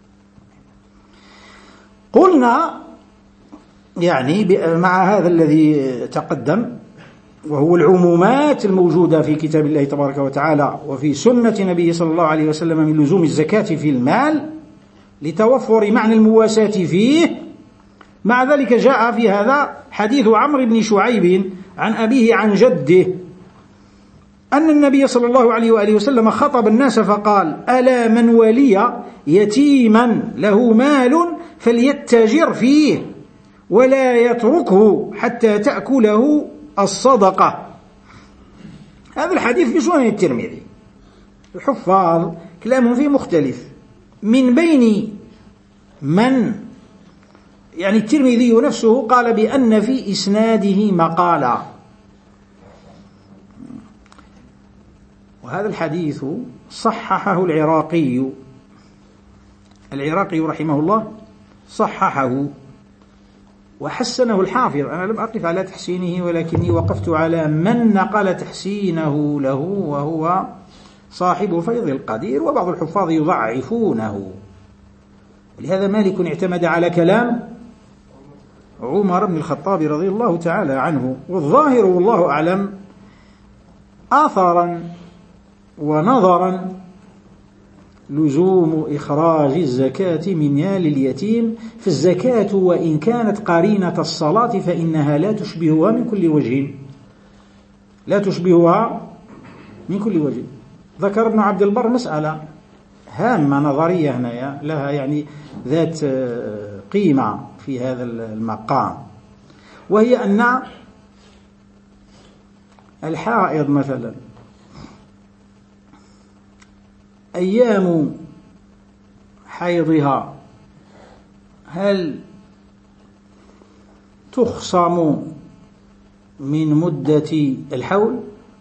قلنا يعني مع هذا الذي تقدم، وهو العمومات الموجودة في كتاب الله تبارك وتعالى وفي سنة نبيه صلى الله عليه وسلم من لزوم الزكاة في المال لتوفر معنى المواساة فيه. مع ذلك جاء في هذا حديث عمرو بن شعيب عن أبيه عن جده أن النبي صلى الله عليه وآله وسلم خطب الناس فقال: ألا من ولي يتيما له مال فليتجر فيه ولا يتركه حتى تأكله الصدقة. هذا الحديث في سنن الترمذي. الحفاظ كلامهم فيه مختلف، من بين من يعني الترمذي نفسه قال بأن في إسناده مقالا، وهذا الحديث صححه العراقي رحمه الله، صححه وحسنه الحافظ. أنا لم أقف على تحسينه، ولكني وقفت على من نقل تحسينه له وهو صاحب فيض القدير، وبعض الحفاظ يضعفونه. لهذا مالك اعتمد على كلام عمر بن الخطاب رضي الله تعالى عنه. والظاهر والله أعلم آثارا ونظرا لزوم إخراج الزكاة من مال اليتيم، فالزكاة وإن كانت قرينة الصلاة فإنها لا تشبهها من كل وجه، لا تشبهها من كل وجه. ذكر ابن عبد البر مسألة هامة نظرية هنا لها يعني ذات قيمة في هذا المقام، وهي أن الحائض مثلا أيام حيضها هل تخصم من مدة الحول؟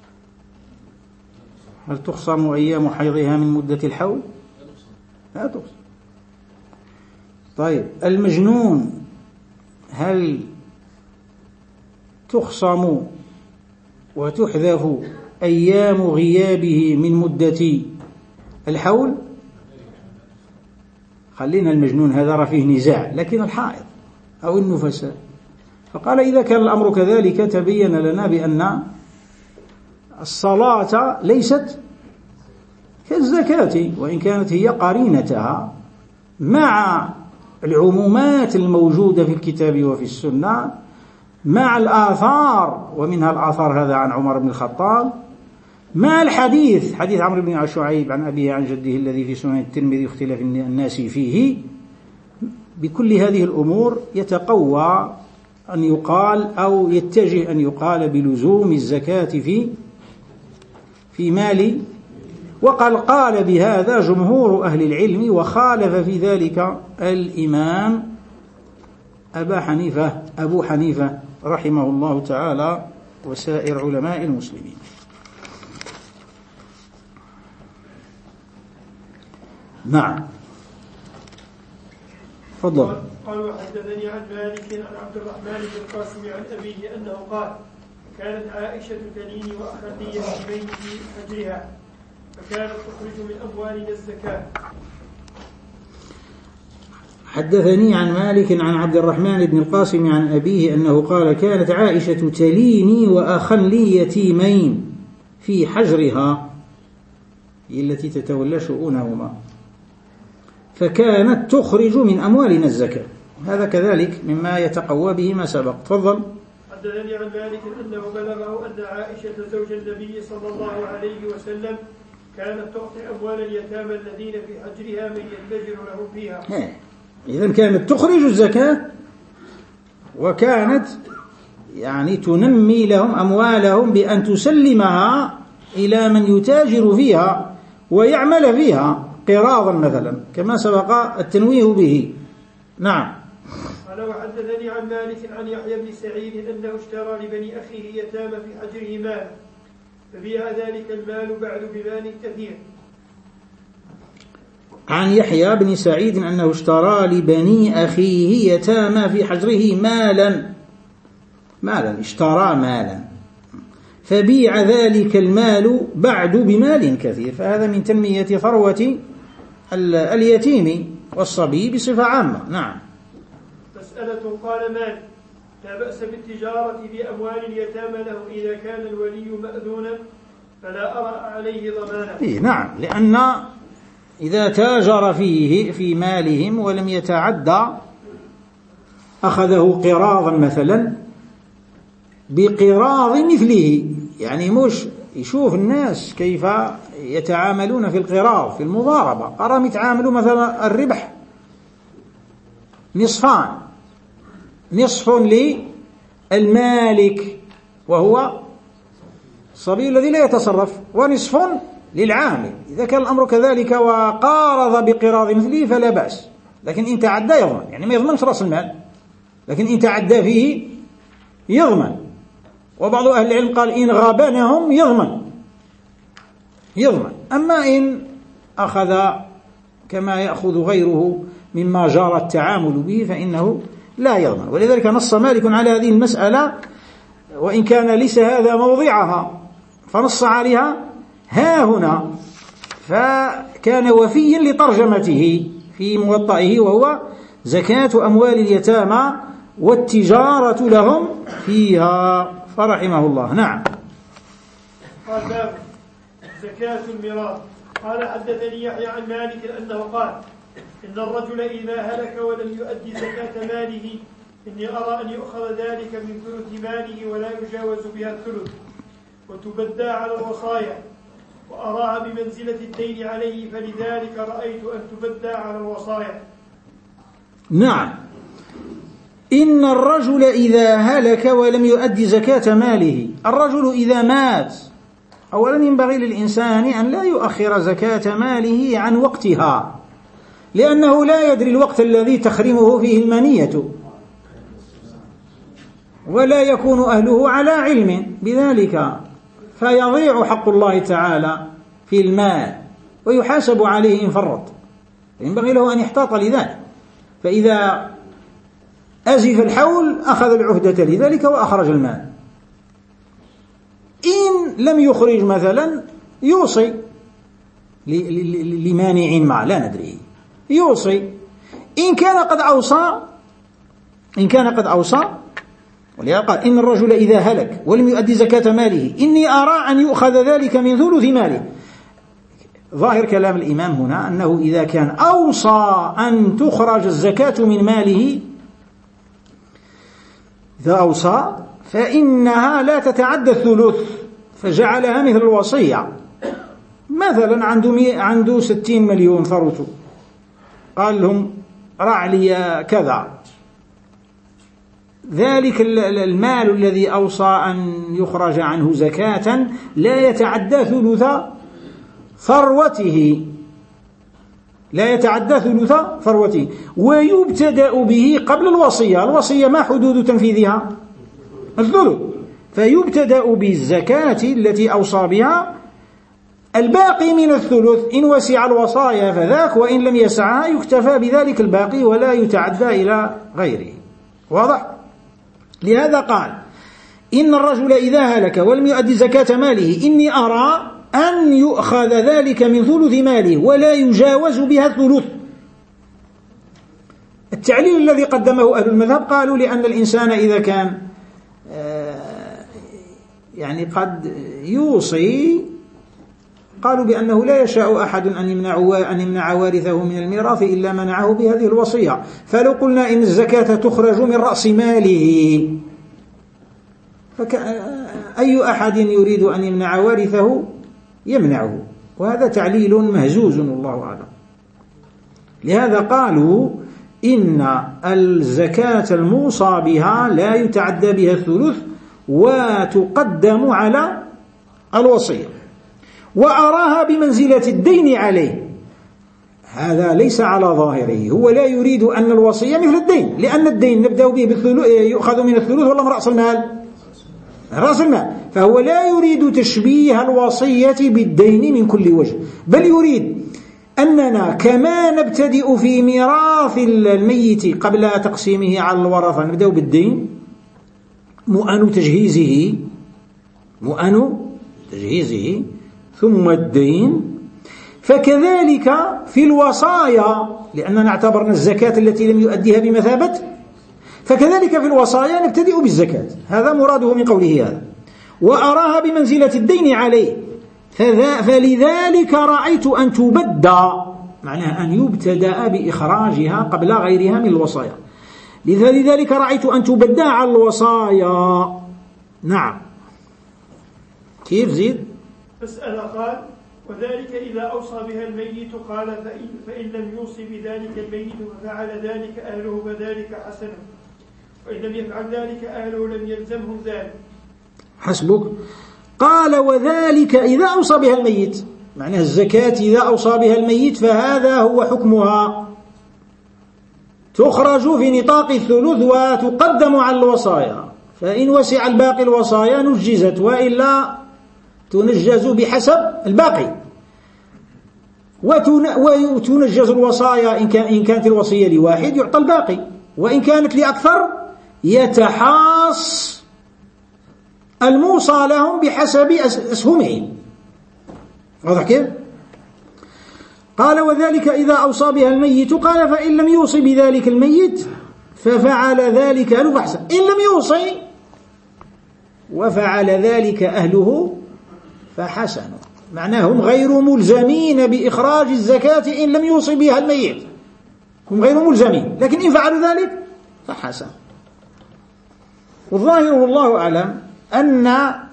هل تخصم أيام حيضها من مدة الحول؟ لا تخصم. طيب المجنون هل تخصم وتحذف أيام غيابه من مدة الحول؟ خلينا المجنون هذا راه فيه نزاع، لكن الحائض أو النفساء. فقال إذا كان الأمر كذلك تبين لنا بأن الصلاة ليست كالزكاة، وإن كانت هي قرينتها مع العمومات الموجودة في الكتاب وفي السنة، مع الآثار، ومنها الآثار هذا عن عمر بن الخطاب، مع الحديث حديث عمرو بن شعيب عن أبيه عن جده الذي في سنن الترمذي اختلاف الناس فيه. بكل هذه الأمور يتقوى أن يقال أو يتجه أن يقال بلزوم الزكاة في مال. وقال بهذا جمهور أهل العلم، وخالف في ذلك الإمام أبو حنيفة رحمه الله تعالى وسائر علماء المسلمين. نعم، تفضل. قالوا حدثني عن مالك عن عبد الرحمن بن القاسم عن أبيه أنه قال: كانت عائشة تليني وأخذني يتيمين في حجرها، فكانت تخرج من أموالنا الزكاة. حدثني عن مالك عن عبد الرحمن بن القاسم عن أبيه أنه قال كانت عائشة تليني وأخا لي يتيمين في حجرها، هي التي تتولى شؤونهما، فكانت تخرج من أموالنا الزكاة. هذا كذلك مما يتقوى به ما سبق. تفضل. حدثني عن مالك أنه بلغه أن عائشة زوج النبي صلى الله عليه وسلم كانت تعطي أموال اليتامى الذين في حجرها من يتجر لهم فيها. إذن كانت تخرج الزكاة، وكانت يعني تنمي لهم أموالهم بأن تسلمها إلى من يتاجر فيها ويعمل فيها قراضا مثلا، كما سبق التنويه به. نعم. قال وحدثني عن مالك عن يحيى بن سعيد أنه اشترى لبني أخيه يتامى في حجره مالا فبيع ذلك المال بعد بمال كثير. عن يحيى بن سعيد أنه اشترى لبني أخيه يتامى في حجره مالا اشترى مالا فبيع ذلك المال بعد بمال كثير. فهذا من تنمية ثروة اليتيم والصبي بصفة عامة. نعم. مسألة. قال مالك لا بأس بالتجارة بأموال اليتامى له إذا كان الولي مأذونا فلا أرى عليه ضمانا. نعم، لأن إذا تاجر فيه في مالهم ولم يتعدى أخذه قراضا مثلا بقراض مثله، يعني مش يشوف الناس كيف يتعاملون في القراض في المضاربة، قرام يتعاملوا مثلا الربح نصفان، نصف للمالك وهو الصبي الذي لا يتصرف، ونصف للعامل. إذا كان الأمر كذلك وقارض بقراض مثله فلا بأس، لكن إن تعدى يضمن، يعني ما يضمنش رأس المال، لكن إن تعدى فيه يضمن. وبعض أهل العلم قال إن غابنهم يضمن. أما إن أخذ كما يأخذ غيره مما جرى التعامل به فإنه لا يضمن. ولذلك نص مالك على هذه المسألة، وإن كان ليس هذا موضعها، فنص عليها ها هنا، فكان وفيا لترجمته في موطئه، وهو زكاة أموال اليتامى والتجارة لهم فيها، فرحمه الله. نعم. قال باب زكاة الميراث. قال حدثني يحيى عن مالك أنه قال إن الرجل إذا هلك ولم يؤدي زكاة ماله إني أرى أن يؤخذ ذلك من ثلث ماله ولا يجاوز بها الثلث وتبدى على الوصايا، وأراها بمنزلة الدين عليه، فلذلك رأيت أن تبدى على الوصايا. نعم. إن الرجل إذا هلك ولم يؤدي زكاة ماله، الرجل إذا مات أولا ينبغي للإنسان أن لا يؤخر زكاة ماله عن وقتها، لأنه لا يدري الوقت الذي تخرمه فيه المنية، ولا يكون أهله على علم بذلك، فيضيع حق الله تعالى في المال ويحاسب عليه إن فرط. ينبغي له أن يحتاط لذلك، فإذا أزف الحول أخذ العهدة لذلك وأخرج المال. إن لم يخرج مثلا يوصي لمانع ما لا ندريه، يوصي. إن كان قد أوصى ولهذا قال إن الرجل إذا هلك ولم يؤدي زكاة ماله إني أرى أن يؤخذ ذلك من ثلث ماله. ظاهر كلام الإمام هنا أنه إذا كان أوصى أن تخرج الزكاة من ماله، إذا أوصى فإنها لا تتعدى الثلث، فجعلها مثل الوصية. مثلا عنده 60 مليون ثروته، قال لهم رع لي كذا، ذلك المال الذي أوصى أن يخرج عنه زكاة لا يتعدى ثلث ثروته، ويبتدأ به قبل الوصية. الوصية ما حدود تنفيذها؟ الثلث. فيبتدأ بالزكاة التي أوصى بها، الباقي من الثلث إن وسع الوصايا فذاك، وإن لم يسعها يكتفى بذلك الباقي ولا يتعدى إلى غيره. واضح؟ لهذا قال إن الرجل إذا هلك ولم يؤدي زكاة ماله إني أرى أن يؤخذ ذلك من ثلث ماله ولا يجاوز بها الثلث. التعليل الذي قدمه أهل المذهب قالوا لأن الإنسان إذا كان يعني قد يوصي، قالوا بأنه لا يشاء أحد أن يمنع وارثه من الميراث إلا منعه بهذه الوصية. فلو قلنا إن الزكاة تخرج من رأس ماله، أي أحد يريد أن يمنع وارثه يمنعه، وهذا تعليل مهزوز والله أعلم. لهذا قالوا إن الزكاة الموصى بها لا يتعدى بها الثلث وتقدم على الوصية، وأراها بمنزلة الدين عليه. هذا ليس على ظاهره، هو لا يريد أن الوصية مثل الدين، لأن الدين نبدأ به بالثلث، يؤخذ من الثلث ولا من رأس المال؟ رأس المال. فهو لا يريد تشبيه الوصية بالدين من كل وجه، بل يريد أننا كما نبتدئ في ميراث الميت قبل تقسيمه على الورثة نبدأ بالدين، مؤن تجهيزه ثم الدين. فكذلك في الوصايا، لأننا اعتبرنا الزكاة التي لم يؤديها بمثابة، فكذلك في الوصايا نبتدئ بالزكاة. هذا مراده من قوله هذا، وأراها بمنزلة الدين عليه. فلذلك رأيت أن تبدأ، معناها أن يبتدأ بإخراجها قبل غيرها من الوصايا. لذلك رأيت أن تبدأ على الوصايا. نعم. كيف زيد؟ مسألة قال: وذلك إذا أوصى بها الميت، قال: فإن لم يوصي بذلك الميت ففعل ذلك أهله فذلك حسن، وإن لم يفعل ذلك أهله لم يلزمهم ذلك. حسبك. قال: وذلك إذا أوصى بها الميت، معنى الزكاة إذا أوصى بها الميت فهذا هو حكمها، تخرج في نطاق الثلث وتقدم على الوصايا، فإن وسع الباقي الوصايا نجزت، وإلا تنجز بحسب الباقي، وتنجز الوصايا إن كانت الوصية لواحد يعطى الباقي، وإن كانت لأكثر يتحاص الموصى لهم بحسب أسهمهم. واضح كيف؟ قال: وذلك إذا أوصى بها الميت، قال: فإن لم يوصي بذلك الميت ففعل ذلك أهله فحسن. إن لم يوصي وفعل ذلك أهله فحسن، معناهم غير ملزمين بإخراج الزكاة إن لم يوصي بها الميت، هم غير ملزمين، لكن إن فعلوا ذلك فحسن. والظاهر والله أعلم أن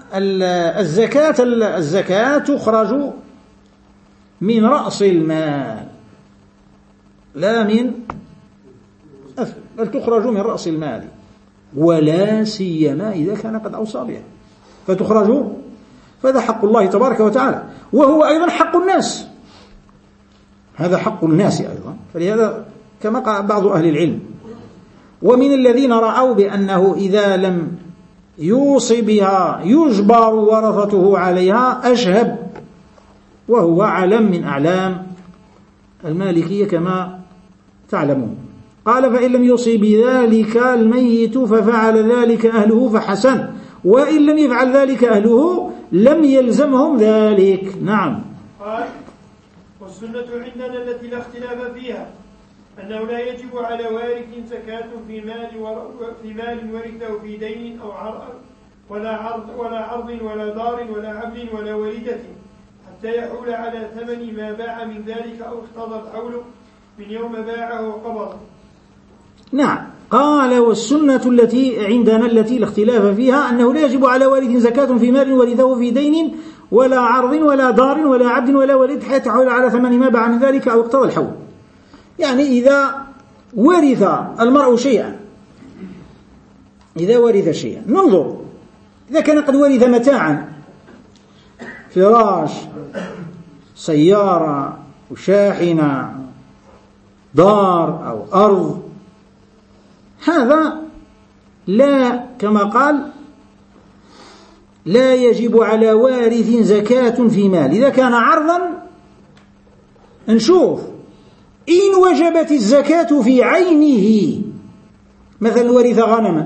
الزكاة تخرج من رأس المال لا من بل تخرج من رأس المال، ولا سيما إذا كان قد أوصى بها فتخرج، فهذا حق الله تبارك وتعالى، وهو أيضا حق الناس، هذا حق الناس أيضا. فلهذا كما قال بعض أهل العلم، ومن الذين رأوا بأنه إذا لم يوصي بها يجبر ورثته عليها أشهب، وهو علم من أعلام المالكية كما تعلمون. قال: فإن لم يوصي بذلك الميت ففعل ذلك أهله فحسن، وإن لم يفعل ذلك أهله لم يلزمهم ذلك. نعم. قال: والسنة عندنا التي لا اختلاف فيها أنه لا يجب على وارث زكاة في مال ورثه في دين أو ولا عرض ولا دار ولا عبد ولا وليدة، حتى يحول على ثمن ما باع من ذلك أو اقتضى الحول من يوم باعه وقبضه. نعم. قال: والسنة التي عندنا التي لا اختلاف فيها أنه لا يجب على وارث زكاة في مال ورثه في دين ولا عرض ولا دار ولا عبد ولا وليد، حتى يحول على ثمن ما باع من ذلك أو اقتضى الحول. يعني إذا ورث المرء شيئا، ننظر إذا كان قد ورث متاعا، فراش، سيارة وشاحنة، دار أو أرض، هذا لا، كما قال: لا يجب على وارث زكاة في مال. إذا كان عرضا نشوف إن وجبت الزكاة في عينه، مثلا ورث غنما،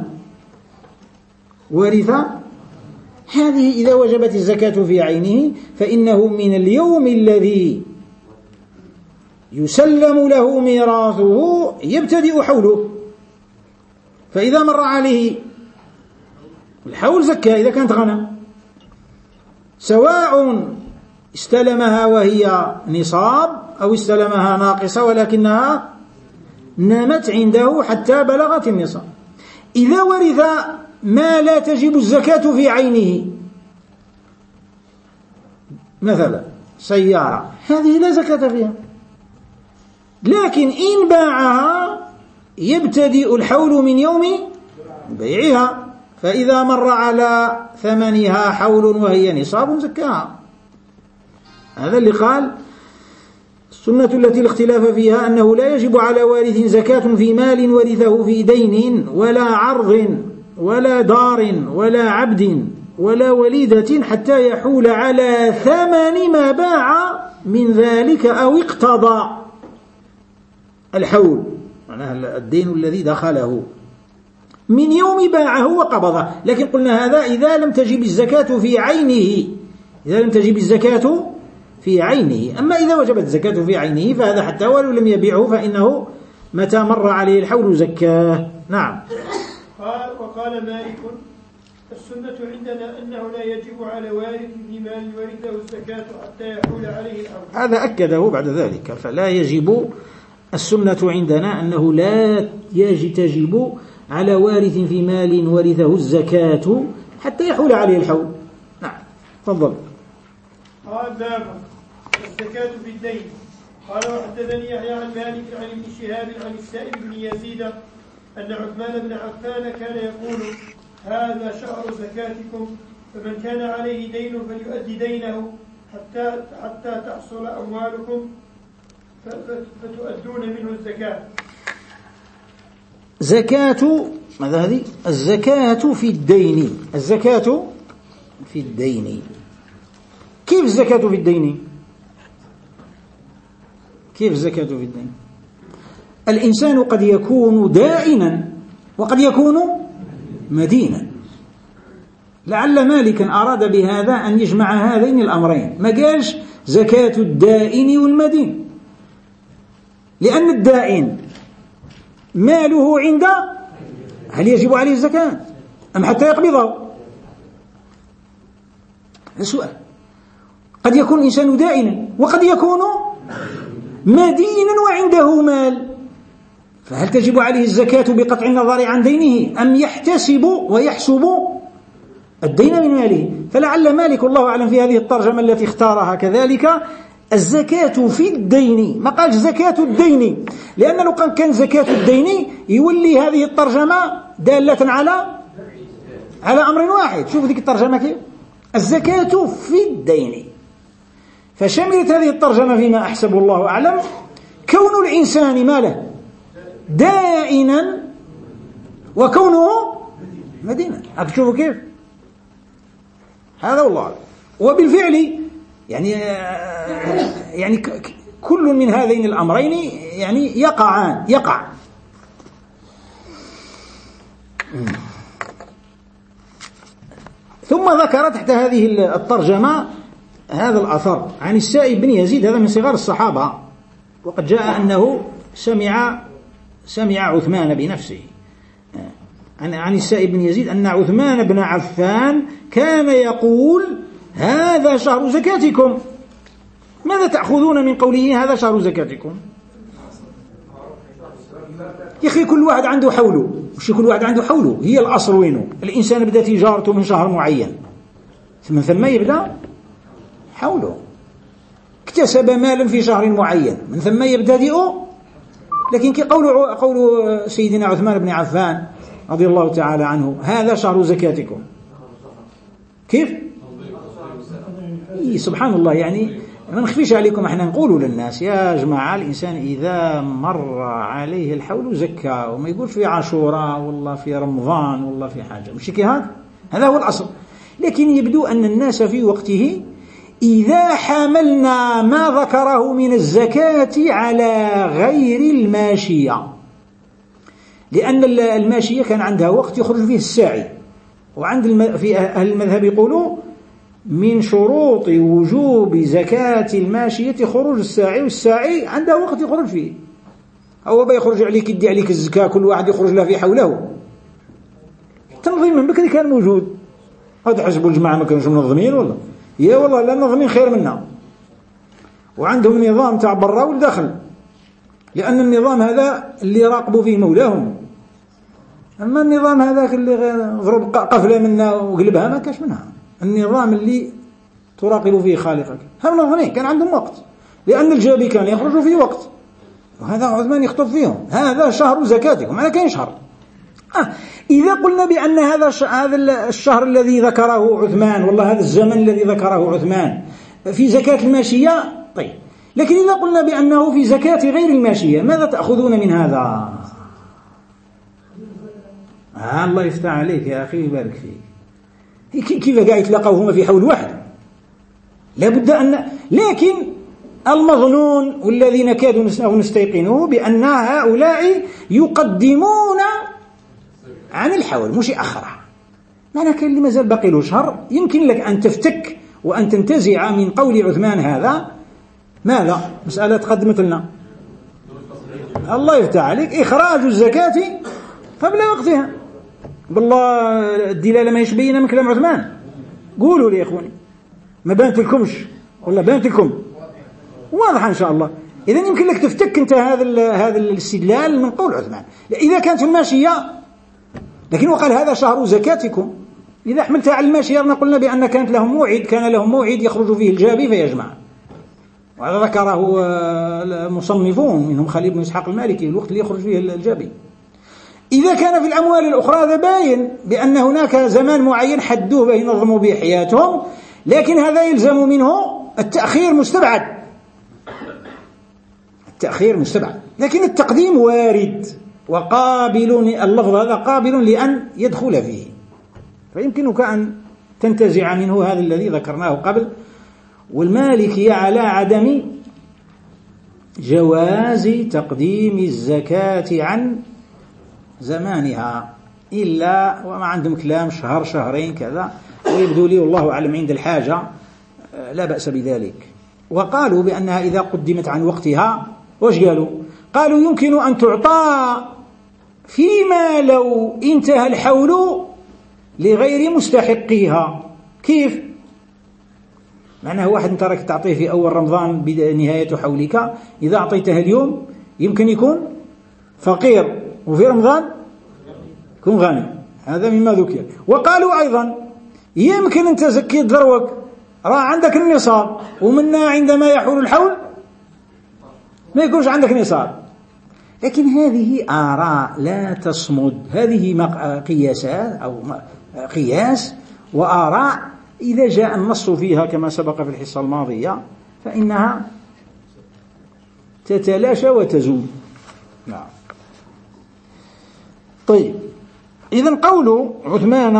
هذه إذا وجبت الزكاة في عينه فإنه من اليوم الذي يسلم له ميراثه يبتدئ حوله، فإذا مر عليه الحول زكى إذا كانت غنم، سواء استلمها وهي نصاب أو استلمها ناقصة ولكنها نامت عنده حتى بلغت النصاب. إذا ورث ما لا تجب الزكاة في عينه، مثلا سيارة، هذه لا زكاة فيها، لكن إن باعها يبتدئ الحول من يوم بيعها، فإذا مر على ثمنها حول وهي نصاب زكاها. هذا اللي قال السنة التي الاختلاف فيها أنه لا يجب على وارث زكاة في مال ورثه في دين ولا عرض ولا دار ولا عبد ولا وليدة حتى يحول على ثمن ما باع من ذلك أو اقتضى الحول، معناها الدين الذي دخله من يوم باعه وقبضه. لكن قلنا هذا إذا لم تجب الزكاة في عينه، إذا لم تجب الزكاة في عينه. أما إذا وجبت الزكاة في عينه فهذا حتى ولو لم يبيعه فإنه متى مر عليه الحول زكاه. نعم. وقال مالك السنة عندنا أنه لا يجب على وارث في مال ورثه الزكاة حتى يحول عليه الحول. هذا أكده بعد ذلك، فلا يجب، السنة عندنا أنه لا تجب على وارث في مال ورثه الزكاة حتى يحول عليه الحول. نعم تفضل. قال باب الزكاة في الدين. قال وحدثني يحيى عن مالك عن ابن شهاب عن السائب بن يزيد أن عثمان بن عفان كان يقول هذا شهر زكاتكم، فمن كان عليه دين فليؤدي دينه حتى تحصل أموالكم فتؤدون منه الزكاة. زكاة ماذا هذه؟ الزكاة في الدين. الزكاة في الدين. كيف الزكاة في الدين؟ كيف الزكاة في الدين؟ الإنسان قد يكون دائنا وقد يكون مدينا. لعل مالكا أراد بهذا أن يجمع هذين الأمرين، ما قالش زكاة الدائن والمدين، لأن الدائن ماله عنده هل يجب عليه الزكاة أم حتى يقبضه؟ السؤال. قد يكون الإنسان دائنا وقد يكون مدينا وعنده مال، فهل تجب عليه الزكاة بقطع النظر عن دينه أم يحتسب ويحسب الدين من ماله؟ فلعل مالك الله أعلم في هذه الترجمة التي اختارها كذلك الزكاة في الدين، ما قالش زكاة الدين، لأن لو كان زكاة الدين يولي هذه الترجمة دالة على أمر واحد. شوف ذيك الترجمة كيف، الزكاة في الدين، فشملت هذه الترجمة فيما أحسب الله أعلم كون الإنسان ماله دائنا وكونه مدينا. أشوفوا كيف هذا والله أعلم. وبالفعل يعني كل من هذين الأمرين يعني يقع. ثم ذكر تحت هذه الترجمة هذا الأثر عن السائب بن يزيد، هذا من صغار الصحابة، وقد جاء أنه سمع عثمان بنفسه عن السائب بن يزيد أن عثمان بن عفان كان يقول هذا شهر زكاتكم. ماذا تأخذون من قوله هذا شهر زكاتكم؟ يا أخي كل واحد عنده حوله، مش كل واحد عنده حوله، هي الأصل وينه؟ الإنسان بدأ تجارته من شهر معين، من ثم يبدأ حوله، اكتسب مالا في شهر معين من ثم يبتدئ. لكن قول سيدنا عثمان بن عفان رضي الله تعالى عنه هذا شهر زكاتكم، كيف؟ سبحان الله. يعني ما نخفيش عليكم، احنا نقول للناس يا جماعة الإنسان إذا مر عليه الحول زكاة، وما يقول في عاشوراء والله في رمضان والله في حاجة، مش كي هذا هو الأصل. لكن يبدو أن الناس في وقته إذا حملنا ما ذكره من الزكاة على غير الماشية، لأن الماشية كان عندها وقت يخرج فيه الساعي، وعند في أهل المذهب يقولوا من شروط وجوب زكاة الماشية خروج الساعي، والساعي عنده وقت يخرج فيه. هو بيخرج عليك يدي عليك الزكاة، كل واحد يخرج له في حوله. التنظيم من بكري كان موجود. هذا حسبوا الجماعة ما كانوش منظمين والله، يا والله لا منظمين خير منا، وعندهم نظام تاع برا والداخل، لأن النظام هذا اللي راقبوا فيه مولاهم. أما النظام هذاك اللي ضرب قفلة منا وقلبها ما كاش منها. النظام اللي تراقب فيه خالقك هم منظمين، كان عندهم وقت، لأن الجابي كان يخرجوا في وقت، وهذا عثمان يخطب فيهم هذا شهر زكاتكم. أنا كاين شهر. إذا قلنا بأن هذا الشهر الذي ذكره عثمان، والله هذا الزمن الذي ذكره عثمان في زكاة الماشية، طيب، لكن إذا قلنا بأنه في زكاة غير الماشية، ماذا تأخذون من هذا؟ الله يفتح عليك يا أخي ويبارك فيك. كيف قاعد يتلاقوا هما في حول واحد؟ لابد أن، لكن المظنون والذي نكاد نستيقنه بأن هؤلاء يقدمون عن الحول مش أخره. معنى كان اللي مازال باقي له شهر يمكن لك أن تفتك وأن تنتزع من قول عثمان هذا ماذا؟ مسألة تقدمت لنا، الله يفتح عليك، إخراج الزكاة قبل وقتها. بالله الدلالة ما يشبهنا من كلام عثمان. قولوا لي يا إخواني، ما بانت لكمش ولا بانت لكم؟ واضحة إن شاء الله. إذن يمكن لك تفتك أنت هذا الاستدلال من قول عثمان إذا كانت الماشية، لكن وقال هذا شهر زكاتكم. إذا حملتها على الماشية قلنا بأن كان لهم موعد يخرج فيه الجابي فيجمع، وهذا ذكره المصنفون منهم خليل بن إسحاق المالكي، الوقت اللي يخرج فيه الجابي. إذا كان في الأموال الأخرى هذا باين بأن هناك زمان معين حدوه به ينظموا به حياتهم، لكن هذا يلزم منه التأخير مستبعد، لكن التقديم وارد وقابل، اللفظ هذا قابل لأن يدخل فيه، فيمكنك أن تنتزع منه هذا الذي ذكرناه قبل. والمالكي على عدم جواز تقديم الزكاة عن زمانها، إلا وما عندهم كلام شهر شهرين كذا، ويبدو لي والله أعلم عند الحاجة لا بأس بذلك. وقالوا بأنها إذا قدمت عن وقتها، وش قالوا يمكن أن تعطى فيما لو انتهى الحول لغير مستحقيها. كيف؟ معناه واحد انت راك تعطيه في أول رمضان بنهاية حولك، إذا أعطيته اليوم يمكن يكون فقير، وفي رمضان يكون غني، هذا مما ذكر. وقالوا أيضا يمكن أنت زكيت ذروك، راه عندك النصاب، ومنا عندما يحول الحول ما يكونش عندك نصاب. لكن هذه آراء لا تصمد، هذه قياسات أو قياس وآراء إذا جاء النص فيها كما سبق في الحصة الماضية فإنها تتلاشى وتزول. نعم. طيب، إذن قول عثمان،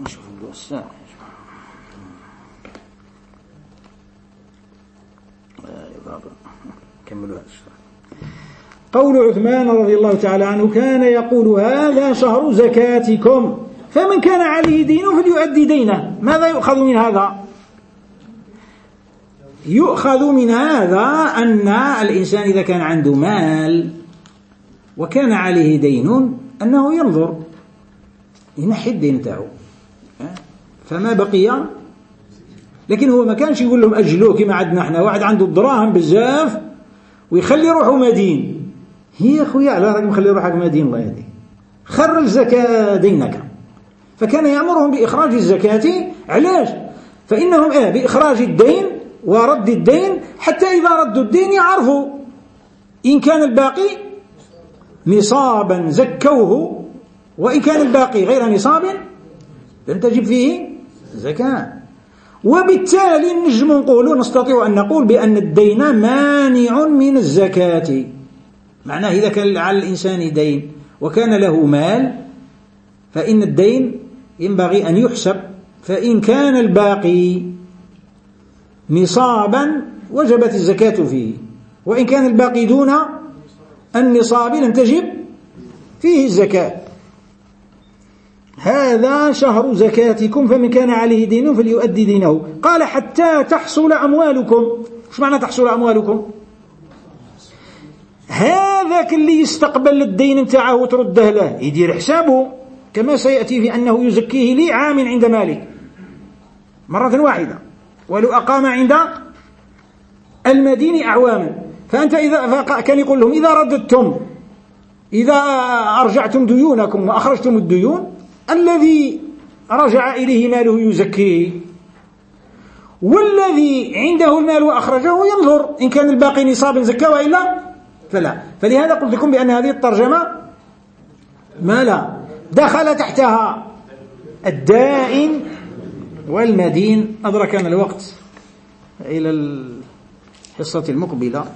قول عثمان رضي الله تعالى عنه كان يقول هذا شهر زكاتكم، فمن كان عليه دين فليؤدي دينه. ماذا يؤخذ من هذا؟ يؤخذ من هذا أن الإنسان إذا كان عنده مال وكان عليه دين أنه ينظر ينحي الدين تاعه، فما بقي. لكن هو ما كانش يقول لهم أجلوه كما عندنا احنا، واحد عنده الدراهم بزاف ويخلي روحه مدين. هي أخويا على رأيك مخلي روحك مدين، الله يهديك، خرج زكاة دينك. فكان يأمرهم بإخراج الزكاة. علاش؟ فإنهم بإخراج الدين ورد الدين، حتى إذا ردوا الدين يعرفوا إن كان الباقي نصابا زكوه، وإن كان الباقي غير نصاب لن تجب فيه زكاة. وبالتالي نستطيع أن نقول بأن الدين مانع من الزكاة. معناه إذا كان على الإنسان دين وكان له مال فإن الدين ينبغي أن يحسب، فإن كان الباقي نصابا وجبت الزكاة فيه، وإن كان الباقي دون النصاب لن تجب فيه الزكاة. هذا شهر زكاتكم فمن كان عليه دين فليؤدي دينه. قال حتى تحصل أموالكم. وش معنى تحصل أموالكم؟ هذاك اللي يستقبل الدين نتاعه وترده له يدير حسابه كما سيأتي في أنه يزكيه لعام عند مالك مرة واحدة ولو أقام عند المدين أعواما. فأنت إذا كان يقول لهم إذا رددتم، إذا أرجعتم ديونكم وأخرجتم الديون، الذي رجع إليه ماله يزكيه، والذي عنده المال وأخرجه ينظر إن كان الباقي نصاب زكى وإلا فلا. فلهذا قلت لكم بأن هذه الترجمة ما لا دخل تحتها الدائن والمدين. أدركنا الوقت إلى الحصة المقبلة.